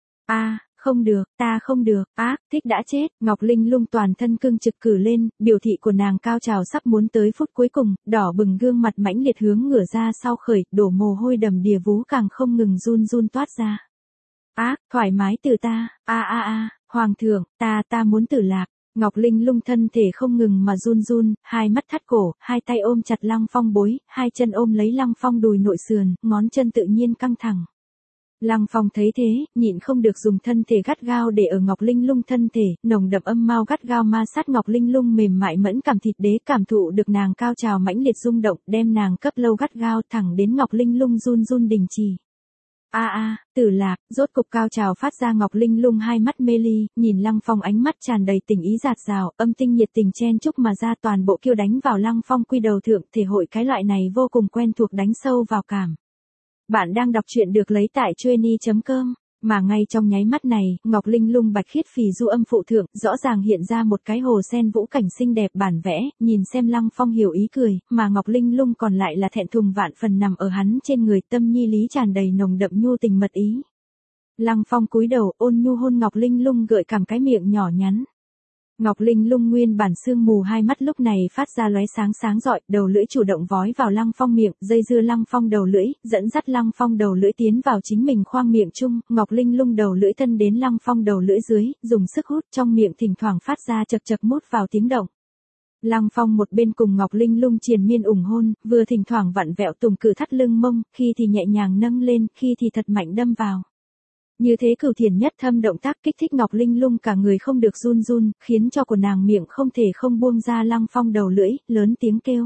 A, không được, ta không được, ác, thích đã chết, Ngọc Linh Lung toàn thân cương trực cử lên, biểu thị của nàng cao trào sắp muốn tới phút cuối cùng, đỏ bừng gương mặt mãnh liệt hướng ngửa ra sau khởi, đổ mồ hôi đầm đìa vú càng không ngừng run run toát ra. Ác, thoải mái từ ta, a a a, hoàng thượng, ta ta muốn tử lạc. Ngọc Linh Lung thân thể không ngừng mà run run, hai mắt thắt cổ, hai tay ôm chặt Lăng Phong bối, hai chân ôm lấy Lăng Phong đùi nội sườn, ngón chân tự nhiên căng thẳng. Lăng Phong thấy thế, nhịn không được dùng thân thể gắt gao để ở Ngọc Linh Lung thân thể, nồng đậm âm mao gắt gao ma sát Ngọc Linh Lung mềm mại mẫn cảm thịt đế cảm thụ được nàng cao trào mãnh liệt rung động, đem nàng cấp lâu gắt gao thẳng đến Ngọc Linh Lung run run đình chỉ. A a, tử lạc, rốt cục cao trào phát ra Ngọc Linh Lung hai mắt mê ly, nhìn Lăng Phong ánh mắt tràn đầy tình ý dạt dào, âm tinh nhiệt tình chen chúc mà ra toàn bộ kiêu đánh vào Lăng Phong quy đầu thượng, thể hội cái loại này vô cùng quen thuộc đánh sâu vào cảm. Bạn đang đọc truyện được lấy tại chueny chấm com, mà ngay trong nháy mắt này, Ngọc Linh Lung bạch khiết phì du âm phụ thượng, rõ ràng hiện ra một cái hồ sen vũ cảnh xinh đẹp bản vẽ, nhìn xem Lăng Phong hiểu ý cười, mà Ngọc Linh Lung còn lại là thẹn thùng vạn phần nằm ở hắn trên người, tâm nhi lý tràn đầy nồng đậm nhu tình mật ý. Lăng Phong cúi đầu, ôn nhu hôn Ngọc Linh Lung gợi cảm cái miệng nhỏ nhắn. Ngọc Linh Lung nguyên bản sương mù hai mắt lúc này phát ra lóe sáng sáng rọi, đầu lưỡi chủ động vói vào Lăng Phong miệng, dây dưa Lăng Phong đầu lưỡi, dẫn dắt Lăng Phong đầu lưỡi tiến vào chính mình khoang miệng chung, Ngọc Linh Lung đầu lưỡi thân đến Lăng Phong đầu lưỡi dưới, dùng sức hút trong miệng thỉnh thoảng phát ra chật chật mút vào tiếng động. Lăng Phong một bên cùng Ngọc Linh Lung triền miên ủng hôn, vừa thỉnh thoảng vặn vẹo tùng cử thắt lưng mông, khi thì nhẹ nhàng nâng lên, khi thì thật mạnh đâm vào. Như thế cửu thiền nhất thâm động tác kích thích Ngọc Linh Lung cả người không được run run, khiến cho của nàng miệng không thể không buông ra Lăng Phong đầu lưỡi, lớn tiếng kêu.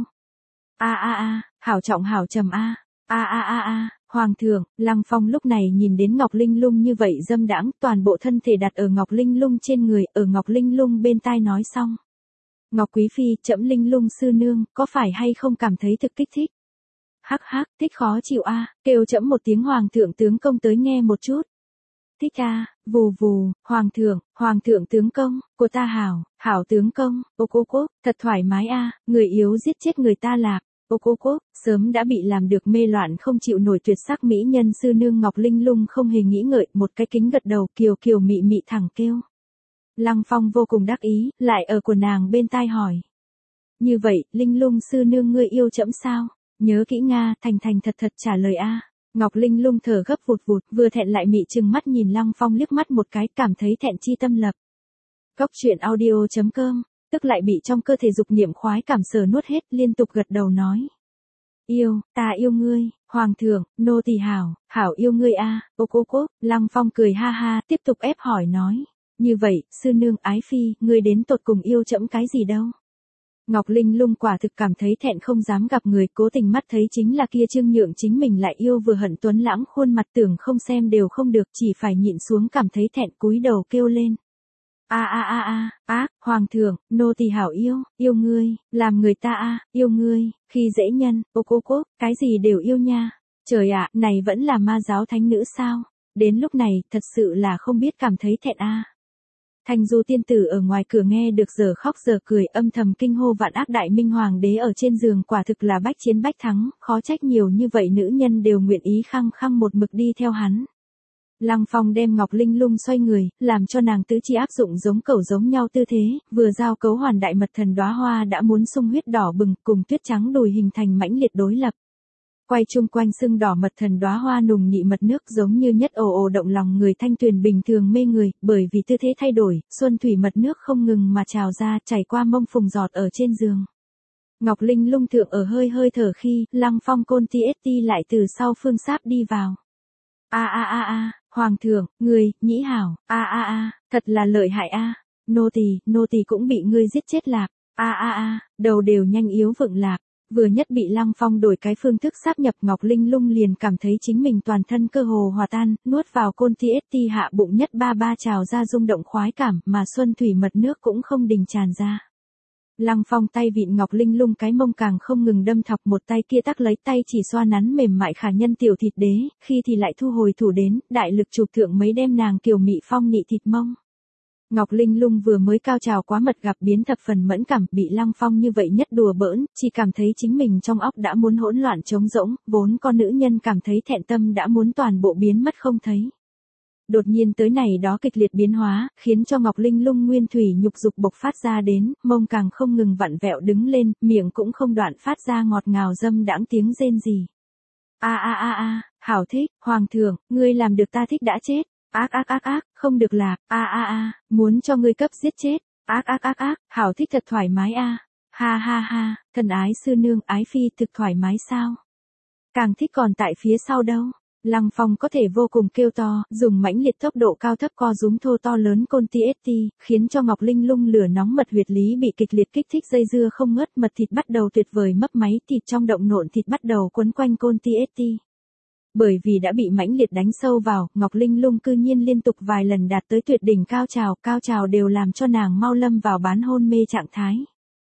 A a a, hảo trọng hảo trầm a, a a a a, hoàng thượng, Lăng Phong lúc này nhìn đến Ngọc Linh Lung như vậy dâm đãng, toàn bộ thân thể đặt ở Ngọc Linh Lung trên người, ở Ngọc Linh Lung bên tai nói xong. Ngọc Quý Phi, trẫm Linh Lung sư nương, có phải hay không cảm thấy thực kích thích? Hắc hắc, thích khó chịu a, kêu trẫm một tiếng hoàng thượng tướng công tới nghe một chút. Thích a, vù vù, hoàng thượng, hoàng thượng tướng công, của ta hảo, hảo tướng công, ô cô quốc, thật thoải mái a, người yếu giết chết người ta lạc, ô cô quốc, sớm đã bị làm được mê loạn không chịu nổi tuyệt sắc mỹ nhân sư nương Ngọc Linh Lung không hề nghĩ ngợi, một cái kính gật đầu kiều kiều mị mị thẳng kêu. Lăng Phong vô cùng đắc ý, lại ở của nàng bên tai hỏi. Như vậy, Linh Lung sư nương ngươi yêu trẫm sao? Nhớ kỹ Nga, thành thành thật thật trả lời a. Ngọc Linh Lung thở gấp vụt vụt, vừa thẹn lại mị trừng mắt nhìn Lăng Phong liếc mắt một cái, cảm thấy thẹn chi tâm lập. Góc truyện audio chấm com, tức lại bị trong cơ thể dục niệm khoái cảm sở nuốt hết, liên tục gật đầu nói. Yêu, ta yêu ngươi, hoàng thượng, nô tỳ hảo, hảo yêu ngươi a, ô cô quốc, Lăng Phong cười ha ha, tiếp tục ép hỏi nói. Như vậy, sư nương ái phi, ngươi đến tột cùng yêu trẫm cái gì đâu? Ngọc Linh Lung quả thực cảm thấy thẹn không dám gặp người, cố tình mắt thấy chính là kia Trương Nhượng chính mình lại yêu vừa hận tuấn lãng khuôn mặt, tưởng không xem đều không được, chỉ phải nhịn xuống cảm thấy thẹn cúi đầu kêu lên. A a a a, ác, hoàng thượng, nô tỳ hảo yêu, yêu ngươi, làm người ta a, yêu ngươi, khi dễ nhân, ô cô cô, cái gì đều yêu nha. Trời ạ, này vẫn là ma giáo thánh nữ sao? Đến lúc này, thật sự là không biết cảm thấy thẹn a. Thanh Du tiên tử ở ngoài cửa nghe được giờ khóc giờ cười, âm thầm kinh hô vạn ác đại minh hoàng đế ở trên giường quả thực là bách chiến bách thắng, khó trách nhiều như vậy nữ nhân đều nguyện ý khăng khăng một mực đi theo hắn. Lăng Phong đem Ngọc Linh Lung xoay người, làm cho nàng tứ chi áp dụng giống cẩu giống nhau tư thế, vừa giao cấu hoàn đại mật thần đóa hoa đã muốn sung huyết đỏ bừng, cùng tuyết trắng đùi hình thành mãnh liệt đối lập. Quay chung quanh sưng đỏ mật thần đóa hoa nùng nhị mật nước giống như nhất ồ ồ động lòng người, thanh tuyền bình thường mê người, bởi vì tư thế thay đổi, xuân thủy mật nước không ngừng mà trào ra, chảy qua mông phùng giọt ở trên giường. Ngọc Linh Lung thượng ở hơi hơi thở khi, Lăng Phong côn ti ết ti lại từ sau phương sáp đi vào. A a a a, hoàng thượng, người, nhĩ hảo, a a a, thật là lợi hại a. Nô tỳ, nô tỳ cũng bị ngươi giết chết lạc. A a a, đầu đều nhanh yếu vượng lạc. Vừa nhất bị Lăng Phong đổi cái phương thức sáp nhập, Ngọc Linh Lung liền cảm thấy chính mình toàn thân cơ hồ hòa tan, nuốt vào côn ti ết ti hạ bụng nhất ba ba trào ra rung động khoái cảm, mà xuân thủy mật nước cũng không đình tràn ra. Lăng Phong tay vịn Ngọc Linh Lung cái mông càng không ngừng đâm thọc, một tay kia tắc lấy tay chỉ xoa nắn mềm mại khả nhân tiểu thịt đế, khi thì lại thu hồi thủ đến, đại lực chụp thượng mấy đem nàng kiều mị phong nị thịt mông. Ngọc Linh Lung vừa mới cao trào quá mật gặp biến thập phần mẫn cảm, bị Lăng Phong như vậy nhất đùa bỡn, chỉ cảm thấy chính mình trong óc đã muốn hỗn loạn trống rỗng, vốn con nữ nhân cảm thấy thẹn tâm đã muốn toàn bộ biến mất không thấy. Đột nhiên tới này đó kịch liệt biến hóa, khiến cho Ngọc Linh Lung nguyên thủy nhục dục bộc phát ra đến, mông càng không ngừng vặn vẹo đứng lên, miệng cũng không đoạn phát ra ngọt ngào dâm đãng tiếng rên rỉ. A a a a, hảo thích, hoàng thượng, ngươi làm được ta thích đã chết. Ác ác ác ác, không được lạc, a a a, muốn cho ngươi cấp giết chết. Ác ác ác ác, hảo thích thật thoải mái a. Ha ha ha, thần ái sư nương ái phi thực thoải mái sao? Càng thích còn tại phía sau đâu. Lăng Phong có thể vô cùng kêu to, dùng mãnh liệt tốc độ cao thấp co rúm thô to lớn côn ti ết ti, khiến cho Ngọc Linh Lung lửa nóng mật huyệt lý bị kịch liệt kích thích dây dưa không ngớt, mật thịt bắt đầu tuyệt vời mấp máy, thịt trong động nộn thịt bắt đầu quấn quanh côn ti ết ti. Bởi vì đã bị mãnh liệt đánh sâu vào, Ngọc Linh Lung cư nhiên liên tục vài lần đạt tới tuyệt đỉnh cao trào, cao trào đều làm cho nàng mau lâm vào bán hôn mê trạng thái.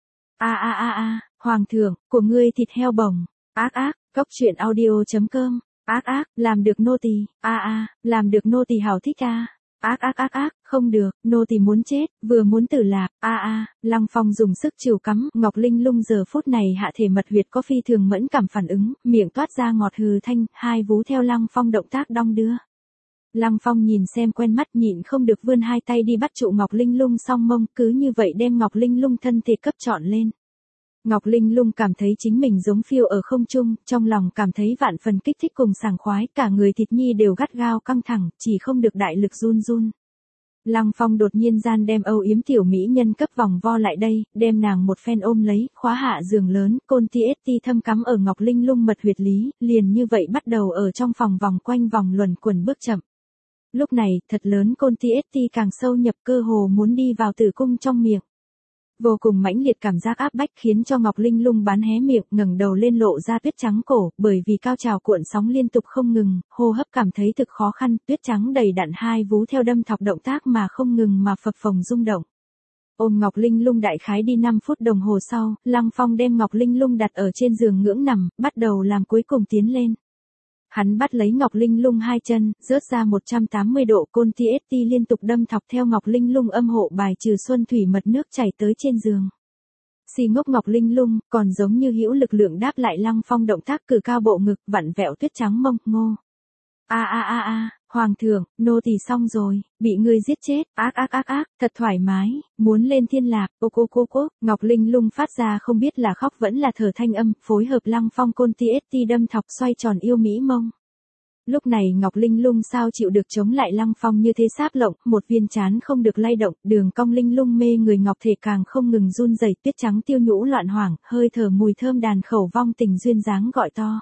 A a a a, hoàng thượng, của ngươi thịt heo bồng. Ác ác, góc truyện audio chấm com. Ác ác, làm được nô tỳ. A a, làm được nô tỳ hảo thích a. Ác ác ác ác, không được, nô tỳ muốn chết, vừa muốn tử lạc. A a, Lăng Phong dùng sức chịu cắm, Ngọc Linh Lung giờ phút này hạ thể mật huyệt có phi thường mẫn cảm phản ứng, miệng toát ra ngọt hừ thanh, hai vú theo Lăng Phong động tác đong đưa. Lăng Phong nhìn xem quen mắt, nhịn không được vươn hai tay đi bắt trụ Ngọc Linh Lung song mông, cứ như vậy đem Ngọc Linh Lung thân thể cấp trọn lên. Ngọc Linh Lung cảm thấy chính mình giống phiêu ở không trung, trong lòng cảm thấy vạn phần kích thích cùng sảng khoái, cả người thịt nhi đều gắt gao căng thẳng, chỉ không được đại lực run run. Lăng Phong đột nhiên gian đem âu yếm tiểu mỹ nhân cấp vòng vo lại đây, đem nàng một phen ôm lấy, khóa hạ giường lớn, côn ti ết ti thâm cắm ở Ngọc Linh Lung mật huyệt lý, liền như vậy bắt đầu ở trong phòng vòng quanh vòng luẩn quẩn bước chậm. Lúc này, thật lớn côn ti ết ti càng sâu nhập, cơ hồ muốn đi vào tử cung trong miệng. Vô cùng mãnh liệt cảm giác áp bách khiến cho Ngọc Linh Lung bán hé miệng, ngẩng đầu lên lộ ra tuyết trắng cổ, bởi vì cao trào cuộn sóng liên tục không ngừng, hô hấp cảm thấy thực khó khăn, tuyết trắng đầy đặn hai vú theo đâm thọc động tác mà không ngừng mà phập phồng rung động. Ôm Ngọc Linh Lung đại khái đi năm phút đồng hồ sau, Lăng Phong đem Ngọc Linh Lung đặt ở trên giường ngưỡng nằm, bắt đầu làm cuối cùng tiến lên. Hắn bắt lấy Ngọc Linh Lung hai chân, rớt ra một trăm tám mươi độ, côn ti ết ti liên tục đâm thọc theo Ngọc Linh Lung âm hộ bài trừ xuân thủy mật nước chảy tới trên giường. Si ngốc Ngọc Linh Lung, còn giống như hữu lực lượng đáp lại Lăng Phong động tác cử cao bộ ngực, vặn vẹo tuyết trắng mông, ngô. A a a a, hoàng thượng, nô tỳ xong rồi, bị ngươi giết chết, ác ác ác ác, thật thoải mái, muốn lên thiên lạc, ô cô cô cô, Ngọc Linh Lung phát ra không biết là khóc vẫn là thở thanh âm, phối hợp Lăng Phong côn ti ết ti đâm thọc xoay tròn yêu mỹ mông. Lúc này Ngọc Linh Lung sao chịu được chống lại Lăng Phong như thế sáp lộng, một viên trán không được lay động, đường cong Linh Lung mê người ngọc thể càng không ngừng run rẩy, tuyết trắng tiêu nhũ loạn hoảng, hơi thở mùi thơm đàn khẩu vong tình duyên dáng gọi to.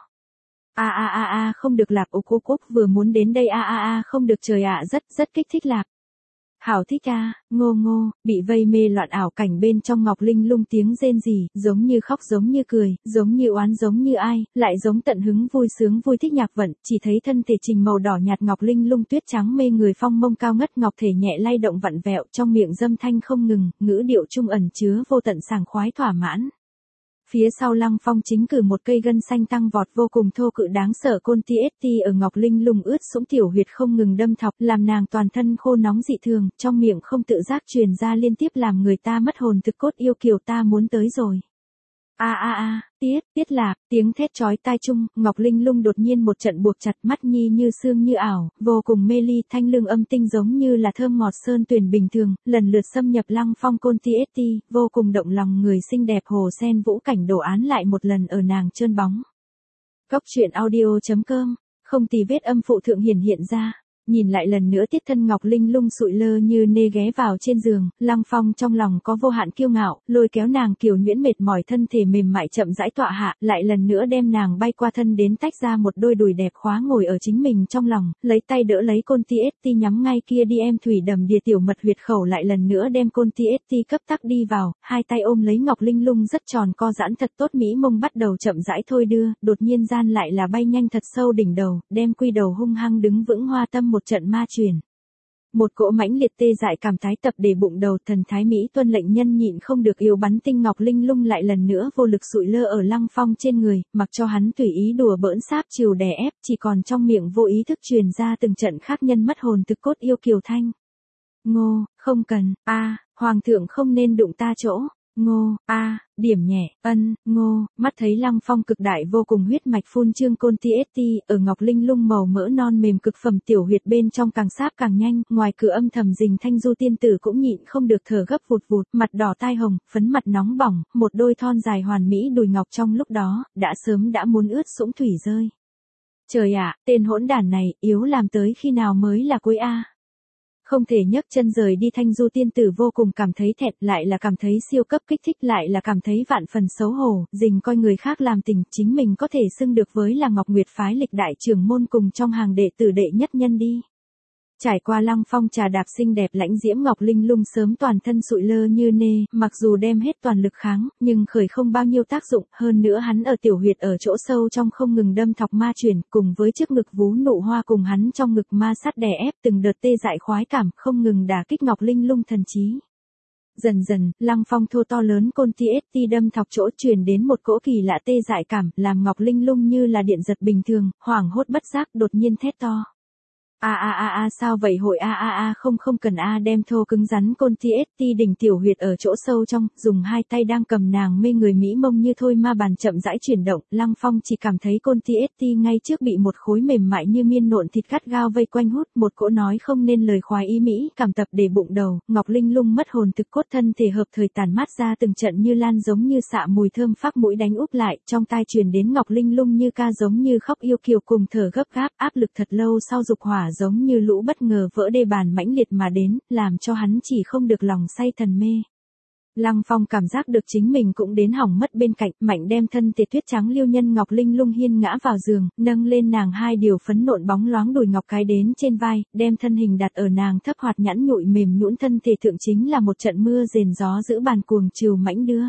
A a a a, không được lạc, ô cô cúc vừa muốn đến đây, a a a không được, trời ạ, rất rất kích thích lạc. Hảo thích a, ngô ngô, bị vây mê loạn ảo cảnh bên trong Ngọc Linh Lung tiếng rên rỉ, giống như khóc giống như cười, giống như oán giống như ai, lại giống tận hứng vui sướng vui thích nhạc vận, chỉ thấy thân thể trình màu đỏ nhạt Ngọc Linh Lung tuyết trắng mê người phong mông cao ngất ngọc thể nhẹ lay động vặn vẹo, trong miệng dâm thanh không ngừng, ngữ điệu trung ẩn chứa vô tận sảng khoái thỏa mãn. Phía sau Lăng Phong chính cử một cây gân xanh tăng vọt vô cùng thô cự đáng sợ côn ti ét ti ở Ngọc Linh Lung ướt sũng tiểu huyệt không ngừng đâm thọc, làm nàng toàn thân khô nóng dị thường, trong miệng không tự giác truyền ra liên tiếp làm người ta mất hồn thực cốt yêu kiều ta muốn tới rồi. A a a, tiết, tiết lạc, tiếng thét chói tai chung, Ngọc Linh Lung đột nhiên một trận buộc chặt mắt nhi như sương như ảo, vô cùng mê ly, thanh lương âm tinh giống như là thơm ngọt sơn tuyền bình thường, lần lượt xâm nhập Lăng Phong côn ti ét ti, vô cùng động lòng người xinh đẹp hồ sen vũ cảnh đồ án lại một lần ở nàng trơn bóng. Góc truyện audio chấm com, không tì vết âm phụ thượng hiển hiện ra. Nhìn lại lần nữa tiết thân Ngọc Linh Lung sụi lơ như nê ghé vào trên giường, Lăng Phong trong lòng có vô hạn kiêu ngạo, lôi kéo nàng kiều nhuyễn mệt mỏi thân thể mềm mại chậm rãi tọa hạ, lại lần nữa đem nàng bay qua thân đến tách ra một đôi đùi đẹp khóa ngồi ở chính mình trong lòng, lấy tay đỡ lấy côn ti ét ti nhắm ngay kia đi em thủy đầm đìa tiểu mật huyệt khẩu lại lần nữa đem côn ti ét ti cấp tắc đi vào, hai tay ôm lấy Ngọc Linh Lung rất tròn co giãn thật tốt mỹ mông bắt đầu chậm rãi thôi đưa, đột nhiên gian lại là bay nhanh thật sâu đỉnh đầu, đem quy đầu hung hăng đứng vững hoa tâm một trận ma truyền. Một cỗ mãnh liệt tê dại cảm thái tập để bụng đầu thần thái Mỹ tuân lệnh nhân nhịn không được yêu bắn tinh Ngọc Linh Lung lại lần nữa vô lực sụi lơ ở Lăng Phong trên người, mặc cho hắn tùy ý đùa bỡn sáp chiều đè ép, chỉ còn trong miệng vô ý thức truyền ra từng trận khác nhân mất hồn thực cốt yêu kiều thanh. Ngô, không cần, a, hoàng thượng không nên đụng ta chỗ. Ngô, a, điểm nhẹ, ân, ngô, mắt thấy Lăng Phong cực đại vô cùng huyết mạch phun trương côn ti ét ti, ở Ngọc Linh Lung màu mỡ non mềm cực phẩm tiểu huyệt bên trong càng sáp càng nhanh, ngoài cửa âm thầm rình thanh du tiên tử cũng nhịn không được thở gấp vụt vụt, mặt đỏ tai hồng, phấn mặt nóng bỏng, một đôi thon dài hoàn mỹ đùi ngọc trong lúc đó, đã sớm đã muốn ướt sũng thủy rơi. Trời ạ, tên hỗn đản này, yếu làm tới khi nào mới là cuối a? Không thể nhấc chân rời đi thanh du tiên tử vô cùng cảm thấy thẹn lại là cảm thấy siêu cấp kích thích lại là cảm thấy vạn phần xấu hổ, dình coi người khác làm tình chính mình có thể xưng được với là Ngọc Nguyệt phái lịch đại trưởng môn cùng trong hàng đệ tử đệ nhất nhân đi. Trải qua Lăng Phong trà đạp xinh đẹp lãnh diễm Ngọc Linh Lung sớm toàn thân sụi lơ như nê, mặc dù đem hết toàn lực kháng, nhưng khởi không bao nhiêu tác dụng, hơn nữa hắn ở tiểu huyệt ở chỗ sâu trong không ngừng đâm thọc ma chuyển, cùng với trước ngực vú nụ hoa cùng hắn trong ngực ma sát đè ép từng đợt tê dại khoái cảm, không ngừng đả kích Ngọc Linh Lung thần trí. Dần dần, Lăng Phong thô to lớn côn ti ét ti đâm thọc chỗ truyền đến một cỗ kỳ lạ tê dại cảm, làm Ngọc Linh Lung như là điện giật bình thường, hoảng hốt bất giác đột nhiên thét to. A a a a sao vậy hội a a a không không cần a đem thô cứng rắn côn ti ét ti đỉnh tiểu huyệt ở chỗ sâu trong, dùng hai tay đang cầm nàng mê người mỹ mông như thôi ma bàn chậm rãi chuyển động, Lăng Phong chỉ cảm thấy côn ti ét ti ngay trước bị một khối mềm mại như miên nộn thịt gắt gao vây quanh hút, một cỗ nói không nên lời khoái ý mỹ, cảm tập để bụng đầu, Ngọc Linh Lung mất hồn thực cốt thân thể hợp thời tàn mát ra từng trận như lan giống như xạ mùi thơm phác mũi đánh úp lại, trong tai truyền đến Ngọc Linh Lung như ca giống như khóc yêu kiều cùng thở gấp gáp, áp lực thật lâu sau dục hỏa giống như lũ bất ngờ vỡ đê bàn mãnh liệt mà đến, làm cho hắn chỉ không được lòng say thần mê. Lăng Phong cảm giác được chính mình cũng đến hỏng mất bên cạnh, mạnh đem thân thể tuyết trắng liêu nhân Ngọc Linh Lung hiên ngã vào giường, nâng lên nàng hai điều phấn nộn bóng loáng đùi ngọc cái đến trên vai, đem thân hình đặt ở nàng thấp hoạt nhẵn nhụi mềm nhũn thân thể thượng chính là một trận mưa rền gió giữ bàn cuồng chiều mãnh đưa.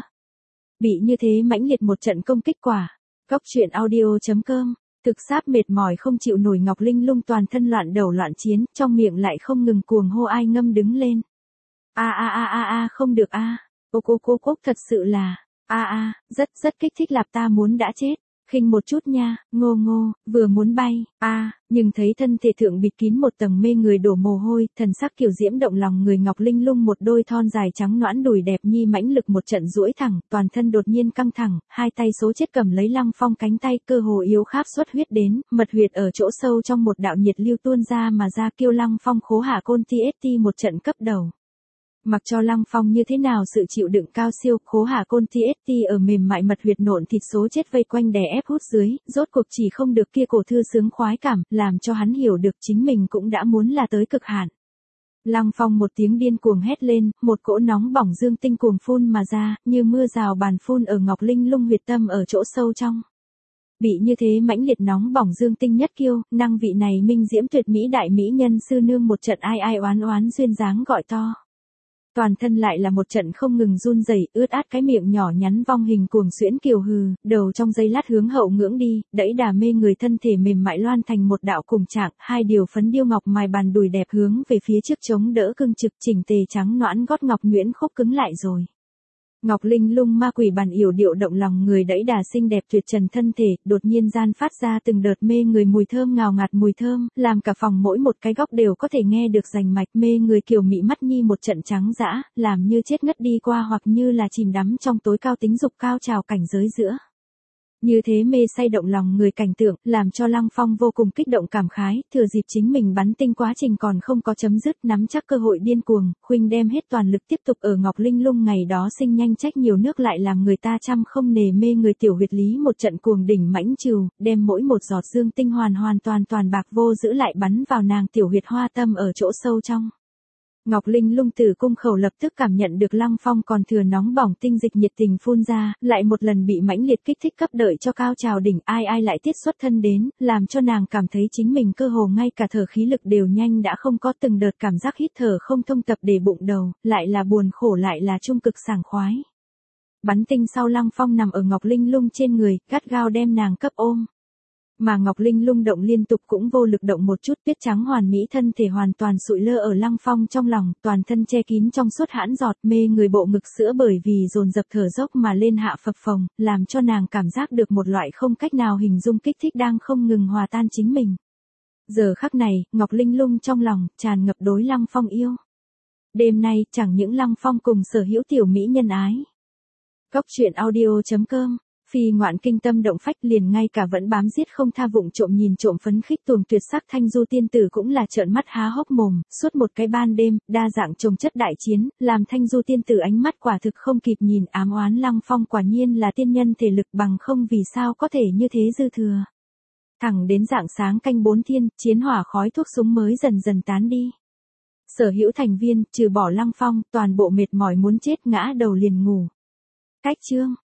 Bị như thế mãnh liệt một trận công kích quả. Góc truyện audio chấm com. Thực sáp mệt mỏi không chịu nổi Ngọc Linh Lung toàn thân loạn đầu loạn chiến, trong miệng lại không ngừng cuồng hô ai ngâm đứng lên. A a a a a không được a. Ô cô cô cô thật sự là, a a, rất rất kích thích lạp ta muốn đã chết. Khinh một chút nha, ngô ngô, vừa muốn bay, a, à, nhưng thấy thân thể thượng bịt kín một tầng mê người đổ mồ hôi, thần sắc kiều diễm động lòng người Ngọc Linh Lung một đôi thon dài trắng nõn đùi đẹp nhi mãnh lực một trận duỗi thẳng, toàn thân đột nhiên căng thẳng, hai tay số chết cầm lấy Lăng Phong cánh tay, cơ hồ yếu kháp xuất huyết đến, mật huyệt ở chỗ sâu trong một đạo nhiệt lưu tuôn ra mà ra kêu Lăng Phong khố hạ côn ti ét ti một trận cấp đầu. Mặc cho Lăng Phong như thế nào sự chịu đựng cao siêu, khố hạ côn ti ét ti ở mềm mại mật huyệt nộn thịt số chết vây quanh đè ép hút dưới, rốt cuộc chỉ không được kia cổ thư sướng khoái cảm, làm cho hắn hiểu được chính mình cũng đã muốn là tới cực hạn. Lăng Phong một tiếng điên cuồng hét lên, một cỗ nóng bỏng dương tinh cuồng phun mà ra, như mưa rào bàn phun ở Ngọc Linh Lung huyệt tâm ở chỗ sâu trong. Bị như thế mãnh liệt nóng bỏng dương tinh nhất kiêu, năng vị này minh diễm tuyệt mỹ đại mỹ nhân sư nương một trận ai ai oán oán duyên dáng gọi to. Toàn thân lại là một trận không ngừng run rẩy, ướt át cái miệng nhỏ nhắn vong hình cuồng xuyễn kiều hừ, đầu trong giây lát hướng hậu ngưỡng đi, đẫy đà mê người thân thể mềm mại loan thành một đạo cùng trạng, hai điều phấn điêu ngọc mài bàn đùi đẹp hướng về phía trước chống đỡ cưng trực chỉnh tề trắng nõn gót ngọc nhuyễn khúc cứng lại rồi. Ngọc Linh Lung ma quỷ bàn yểu điệu động lòng người đẫy đà xinh đẹp tuyệt trần thân thể, đột nhiên gian phát ra từng đợt mê người mùi thơm ngào ngạt mùi thơm, làm cả phòng mỗi một cái góc đều có thể nghe được rành mạch mê người kiều mị mắt nhi một trận trắng dã, làm như chết ngất đi qua hoặc như là chìm đắm trong tối cao tính dục cao trào cảnh giới giữa. Như thế mê say động lòng người cảnh tượng, làm cho Lăng Phong vô cùng kích động cảm khái, thừa dịp chính mình bắn tinh quá trình còn không có chấm dứt, nắm chắc cơ hội điên cuồng, khuynh đem hết toàn lực tiếp tục ở Ngọc Linh Lung ngày đó sinh nhanh trách nhiều nước lại làm người ta trăm không nề mê người tiểu huyệt lý một trận cuồng đỉnh mãnh trừ, đem mỗi một giọt dương tinh hoàn hoàn toàn toàn bạc vô giữ lại bắn vào nàng tiểu huyệt hoa tâm ở chỗ sâu trong. Ngọc Linh Lung tử cung khẩu lập tức cảm nhận được Lăng Phong còn thừa nóng bỏng tinh dịch nhiệt tình phun ra, lại một lần bị mãnh liệt kích thích cấp đợi cho cao trào đỉnh ai ai lại tiết xuất thân đến, làm cho nàng cảm thấy chính mình cơ hồ ngay cả thở khí lực đều nhanh đã không có từng đợt cảm giác hít thở không thông tập để bụng đầu, lại là buồn khổ lại là trung cực sảng khoái. Bắn tinh sau Lăng Phong nằm ở Ngọc Linh Lung trên người, gắt gao đem nàng cấp ôm. Mà Ngọc Linh Lung động liên tục cũng vô lực động một chút, tuyết trắng hoàn mỹ thân thể hoàn toàn sụi lơ ở Lăng Phong trong lòng, toàn thân che kín trong suốt hãn giọt mê người bộ ngực sữa bởi vì dồn dập thở dốc mà lên hạ phập phồng, làm cho nàng cảm giác được một loại không cách nào hình dung kích thích đang không ngừng hòa tan chính mình. Giờ khắc này, Ngọc Linh Lung trong lòng tràn ngập đối Lăng Phong yêu. Đêm nay chẳng những Lăng Phong cùng sở hữu tiểu mỹ nhân ái. Góc truyện audio chấm com Phi ngoạn kinh tâm động phách liền ngay cả vẫn bám giết không tha vụng trộm nhìn trộm phấn khích tuồng tuyệt sắc thanh du tiên tử cũng là trợn mắt há hốc mồm, suốt một cái ban đêm, đa dạng chồng chất đại chiến, làm thanh du tiên tử ánh mắt quả thực không kịp nhìn ám oán Lăng Phong quả nhiên là tiên nhân thể lực bằng không vì sao có thể như thế dư thừa. Thẳng đến rạng sáng canh bốn thiên, chiến hỏa khói thuốc súng mới dần dần tán đi. Sở hữu thành viên, trừ bỏ Lăng Phong, toàn bộ mệt mỏi muốn chết ngã đầu liền ngủ. Cách chương